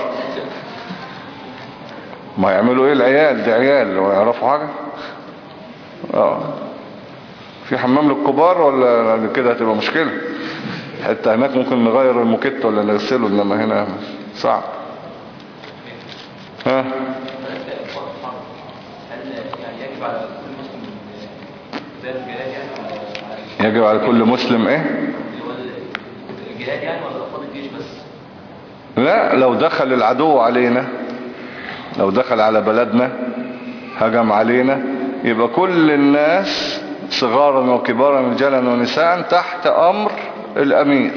ما يعملوا ايه العيال دي؟ عيال لو يعرفوا حاجة. اه في حمام للكبار ولا كده هتبقى مشكلة؟ حتى هناك ممكن نغير الموكيت ولا نغسله، انما هنا صعب. ها يجب على كل مسلم ايه؟ الجهاد يعني ولا افراد الجيش بس؟ لا لو دخل العدو علينا، لو دخل على بلدنا هجم علينا، يبقى كل الناس صغارا وكبارا رجالا ونساء تحت امر الامير،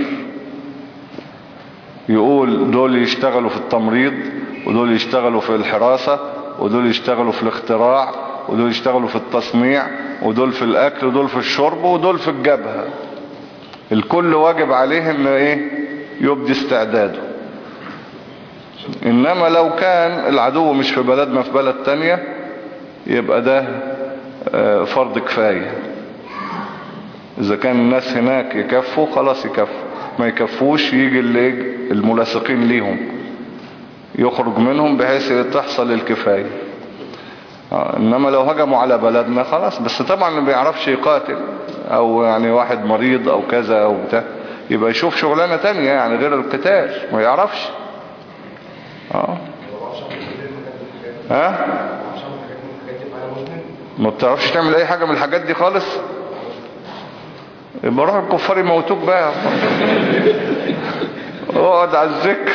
يقول دول يشتغلوا في التمريض ودول يشتغلوا في الحراسة ودول يشتغلوا في الاختراع ودول يشتغلوا في التصنيع ودول في الاكل ودول في الشرب ودول في الجبهة. الكل واجب عليه ان ايه يبدي استعداده. انما لو كان العدو مش في بلدنا في بلد تانية يبقى ده فرض كفاية. اذا كان الناس هناك يكفوا خلاص يكفوا، ما يكفوش يجي الملاصقين ليهم يخرج منهم بحيث تحصل الكفاية. انما لو هجموا على بلدنا خلاص، بس طبعا ما بيعرفش يقاتل او يعني واحد مريض او كذا او بتاع يبقى يشوف شغلانة تانية يعني غير القتال، ما يعرفش. اه ها ما بتعرفش تعمل اي حاجة من الحاجات دي خالص، يبقى روح الكفار يموتوك بقى. اقعد على الذكر،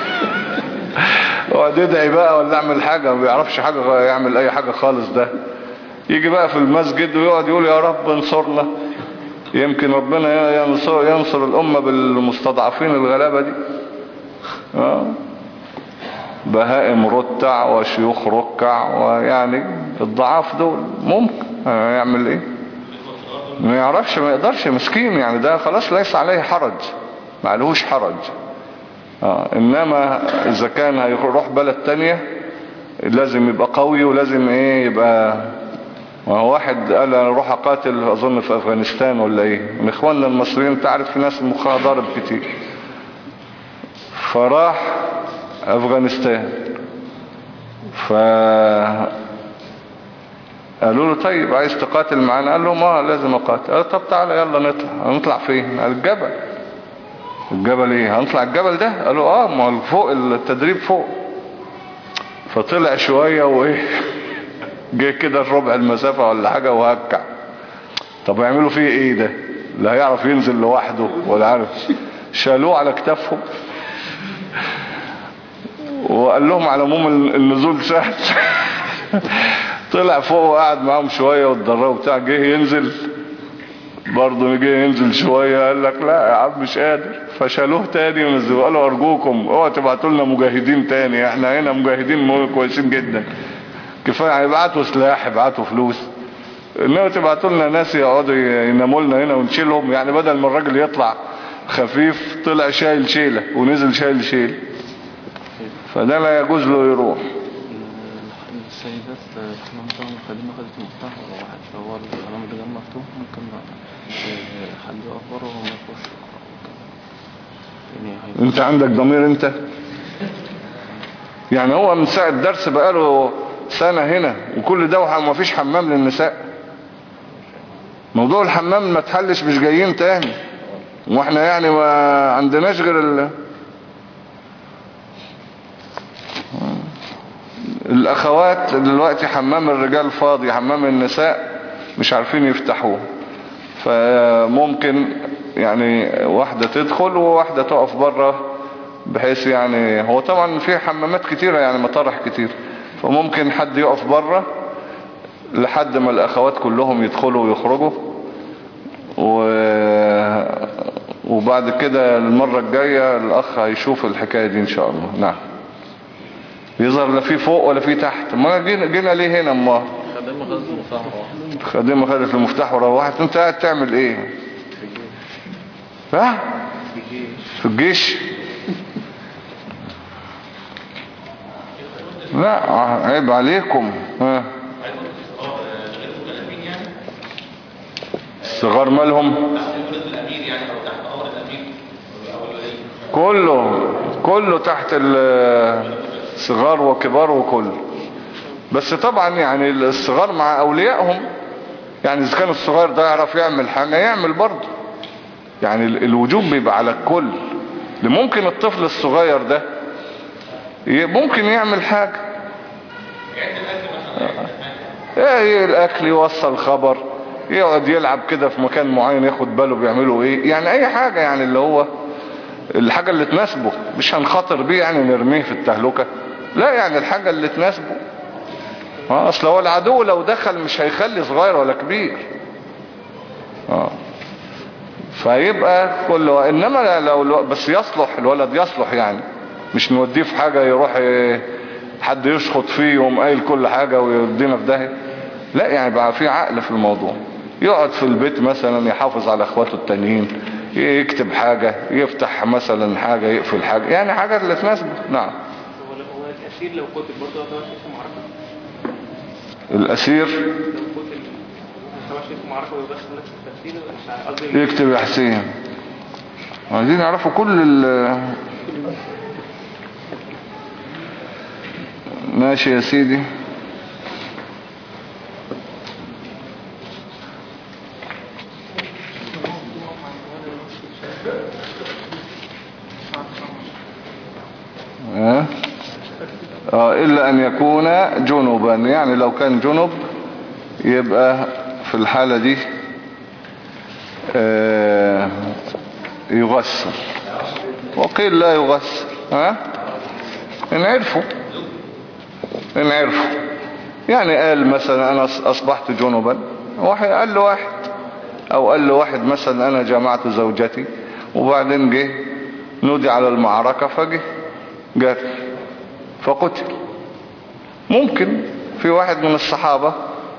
اقعد ادعي بقى ولا اعمل حاجة. ما بيعرفش حاجة يعمل اي حاجة خالص ده. يجي بقى في المسجد ويقعد يقول يا رب انصرنا، يمكن ربنا ينصر, ينصر الامة بالمستضعفين الغلابة دي. اه بهائم رتع وشيوخ ركع، ويعني الضعاف دول ممكن يعمل ايه؟ ما يعرفش، ما يقدرش، مسكين يعني. ده خلاص ليس عليه حرج، ما عليهوش حرج. آه. انما اذا كان هيروح بلد تانية لازم يبقى قوي، ولازم ايه يبقى. وهو واحد قال انا اروح اقاتل اظن في افغانستان ولا ايه، من اخواننا المصريين، تعرف في ناس مخها ضارب كتير، فراح افغانستان. ف قالوا له طيب عايز تقاتل معانا؟ قال له ما لازم اقاتل. قال طب تعالى يلا نطلع. هنطلع فين؟ قال الجبل. الجبل ايه؟ هنطلع الجبل ده؟ قالوا اه ما فوق التدريب فوق. فطلع شوية وايه جه كده الربع المسافة ولا حاجة وهكع. طب يعملوا فيه ايه ده؟ لا هيعرف ينزل لوحده ولا عارف. شالوه على كتافهم وقال لهم على عموم النزول سهل. طلع فوق وقعد معاهم شوية واتدربوا بتاع. جه ينزل برضه، جه ينزل شوية قال لك لا يا عم مش قادر. فشالوه تاني ونزلوه. قالوا ارجوكم اوعوا تبعتوا لنا مجاهدين تاني، احنا هنا مجاهدين كويسين جدا كفاية. هيبعتوا سلاح، يبعتوا فلوس، انما تبعتوا لنا ناس يقعدوا يناموا لنا هنا ونشيلهم. يعني بدل ما الراجل يطلع خفيف طلع شايل شيلة ونزل شايل شيل. فده لا يجوز له يروح. السيدات احنا مثلا خدينا خدت المفتاح ولا واحد، فهو الحمام اللي جنب مفتوح ممكن حد يقف بره وما يخش يعني. انت عندك ضمير انت؟ يعني هو من ساعة الدرس بقاله سنة هنا وكل ده وما فيش حمام للنساء. موضوع الحمام ما تحلش، مش جايين تاني واحنا يعني ما عندناش غير ال... الاخوات دلوقتي حمام الرجال فاضي، حمام النساء مش عارفين يفتحوه. فممكن يعني واحدة تدخل وواحدة تقف بره، بحيث يعني هو طبعا في حمامات كتيرة يعني مطارح كتير، فممكن حد يقف بره لحد ما الاخوات كلهم يدخلوا ويخرجوا، و... وبعد كده المرة الجاية الاخ هيشوف الحكاية دي ان شاء الله. نعم. يظهر لا في فوق ولا في تحت. ما جينا, جينا ليه هنا؟ ما خدمة خدت المفتاح وروحت. خدمة خدت المفتاح وروحت. انت قاعد تعمل ايه؟ ها؟ في الجيش. لا عيب عليكم. ها الصغار مالهم؟ كله كله تحت الصغار وكبار وكله. بس طبعا يعني الصغار مع اوليائهم، يعني اذا كان الصغير ده يعرف يعمل حاجة يعمل برضه. يعني الوجوب بيبقى على الكل. ممكن الطفل الصغير ده ممكن يعمل حاجة، ايه الاكل، يوصل خبر، يقعد يلعب كده في مكان معين ياخد باله بيعملوا ايه، يعني اي حاجة يعني اللي هو الحاجة اللي تناسبه. مش هنخاطر بيه يعني نرميه في التهلكة، لا يعني الحاجة اللي تناسبه. اه اصل هو العدو لو دخل مش هيخلي صغير ولا كبير. اه فيبقى كله. انما لو بس يصلح الولد، يصلح يعني مش نوديه في حاجة يروح حد يشخط فيه يقوم قايل كل حاجة ويودينا في داهية. لا يعني بقى في عقل في الموضوع. يقعد في البيت مثلا يحافظ على اخواته التانيين، يكتب حاجة، يفتح مثلا حاجة، يقفل حاجة، يعني حاجة اللي تناسبه. نعم. هو الأسير لو قتل برضه يعتبر شيء معركة؟ الأسير لو قتل يعتبر شيء معركة ويدخل نفسه في التفسير؟ يكتب يا حسين. عايزين يعرفوا كل ال ماشي يا سيدي. اه آه، إلا أن يكون جنبا، يعني لو كان جنب يبقى في الحالة دي آه يغسل، وقيل لا يغسل. ها إن عرفوا إن عرفوا يعني قال مثلا أنا أصبحت جنبا، واحد قال له واحد، أو قال له واحد مثلا أنا جمعت زوجتي، وبعدين جه نودي على المعركة فجه جري فقتل. ممكن في واحد من الصحابة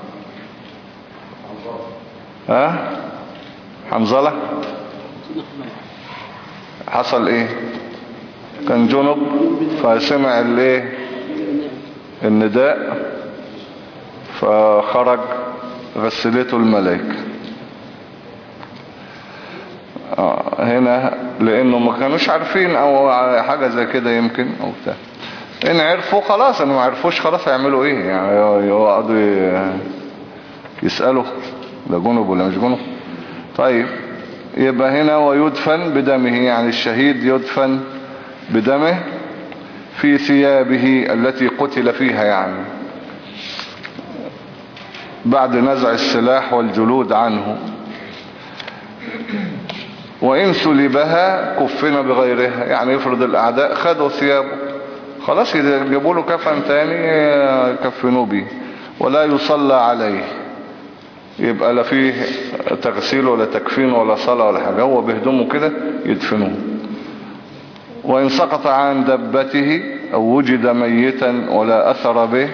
ها حنظلة حصل ايه؟ كان جنب فسمع الايه النداء فخرج غسلته الملائكة. آه هنا لانه ما كانوش عارفين او حاجة زي كده يمكن او بتاع. ان عرفوا خلاص، ان ما عرفوش خلاص هيعملوا ايه يعني؟ يقعدوا يسألوا ده جنب ولا مش جنب. طيب يبقى هنا ويدفن بدمه، يعني الشهيد يدفن بدمه في ثيابه التي قتل فيها، يعني بعد نزع السلاح والجلود عنه. وإن سلبها كفن بغيرها، يعني يفرض الأعداء خدوا ثيابه خلاص يجيبوا له كفن تاني يكفنوا به، ولا يصلى عليه، يبقى لا فيه تغسيل ولا تكفين ولا صلاة ولا حاجة، هو بهدمه كده يدفنوه. وإن سقط عن دبته أو وجد ميتا ولا أثر به،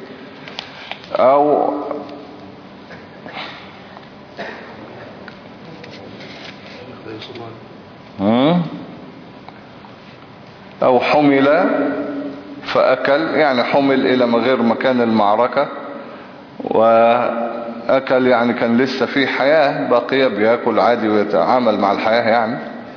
أو أو حمل فأكل، يعني حمل إلى غير مكان المعركة وأكل، يعني كان لسه فيه حياة باقية بيأكل عادي ويتعامل مع الحياة، يعني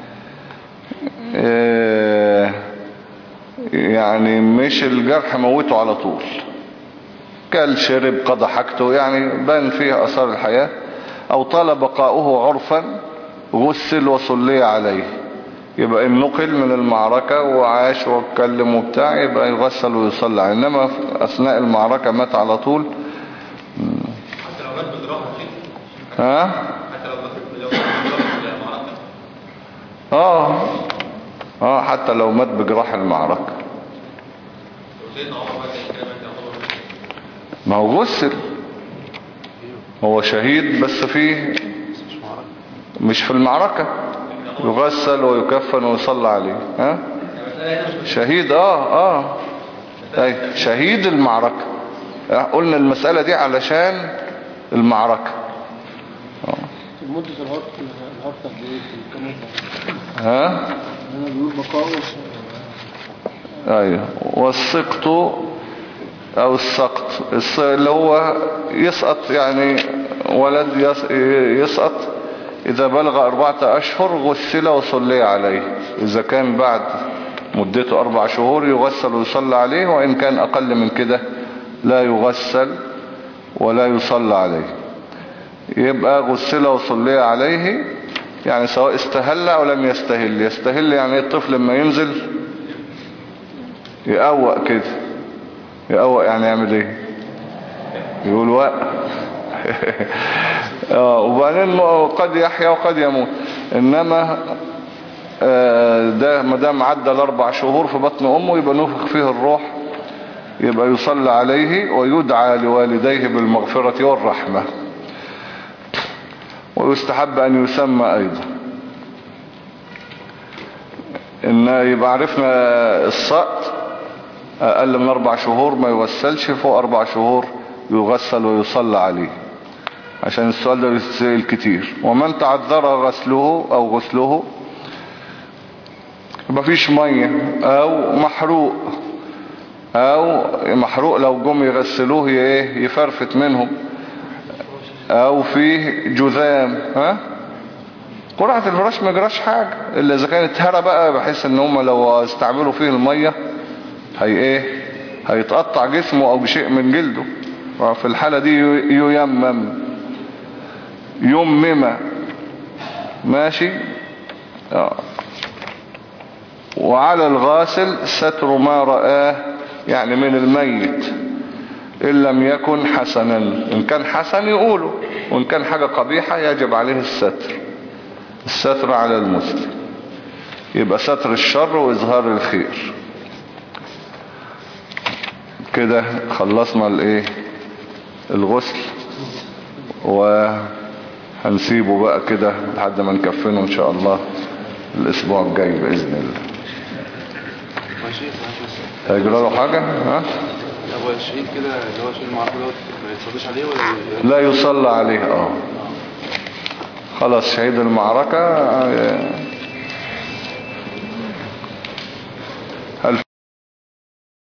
يعني مش الجرح موته على طول، كل شرب قضى حاجته، يعني بان فيه أثار الحياة. أو طال بقاؤه عرفا غسل وصلي عليه، يبقى إن نقل من المعركة وعاش واتكلم وبتاع يبقى يغسل ويصلي عليه. إنما أثناء المعركة مات على طول حتى لو مات بجراحة شيء، ها حتى لو مات لو مات بجراحة المعركة اه اه حتى لو مات بجراح المعركة. وسيدنا عمر بقى كان كده مات يعتبر ما هو غسل، هو شهيد بس فيه مش في المعركة، يغسل ويكفن ويصلى عليه. ها شهيد اه اه اي شهيد المعركة، قلنا المسألة دي علشان المعركة. اه مدة الهرط الهرط قد ايه في الكمية؟ ها انا بيقول بقاؤه. ايوه. والسقط او السقط اللي هو يسقط، يعني ولد يسقط إذا بلغ أربعة أشهر غسل وصلي عليه، إذا كان بعد مدته أربع شهور يغسل ويصلى عليه، وإن كان أقل من كده لا يغسل ولا يصلى عليه. يبقى غسل وصلي عليه، يعني سواء استهل أو لم يستهل. يستهل يعني الطفل لما ينزل يقوق كده، يقوق يعني يعمل ايه؟ يقول وق اه وبعدين قد يحيا وقد يموت. انما ده مدام عدى الاربع شهور في بطن امه يبقى نفخ فيه الروح، يبقى يصلى عليه ويدعى لوالديه بالمغفرة والرحمة. ويستحب ان يسمى ايضا. ان يبقى عرفنا السقط اقل من اربع شهور ما يغسلش، فوق اربع شهور يغسل ويصلى عليه، عشان السؤال ده بيتسأل كتير. ومن تعذر غسله او غسله، مفيش مية او محروق، او محروق لو جم يغسلوه يفرفت منهم، او فيه جذام. ها قرعة الفراش ما يجراش حاجة الا اذا كانت هرى بقى، بحيث ان هم لو استعملوا فيه المية هي ايه هيتقطع جسمه او بشيء من جلده، وفي الحالة دي ييمم يمم ماشي. اه وعلى الغاسل ستر ما رآه يعني من الميت إن لم يكن حسنا. إن كان حسن يقوله، وإن كان حاجة قبيحة يجب عليه الستر. الستر على المسلم يبقى ستر الشر وإظهار الخير. كده خلصنا الايه الغسل، وهنسيبه بقى كده لحد ما نكفنه ان شاء الله الاسبوع الجاي بإذن الله. هيجرى له حاجة؟ ها؟ هو الشهيد كده اللي هو شهيد المعركة دوت ما يتصليش عليه ولا لا يصلى عليه. اه خلاص شهيد المعركة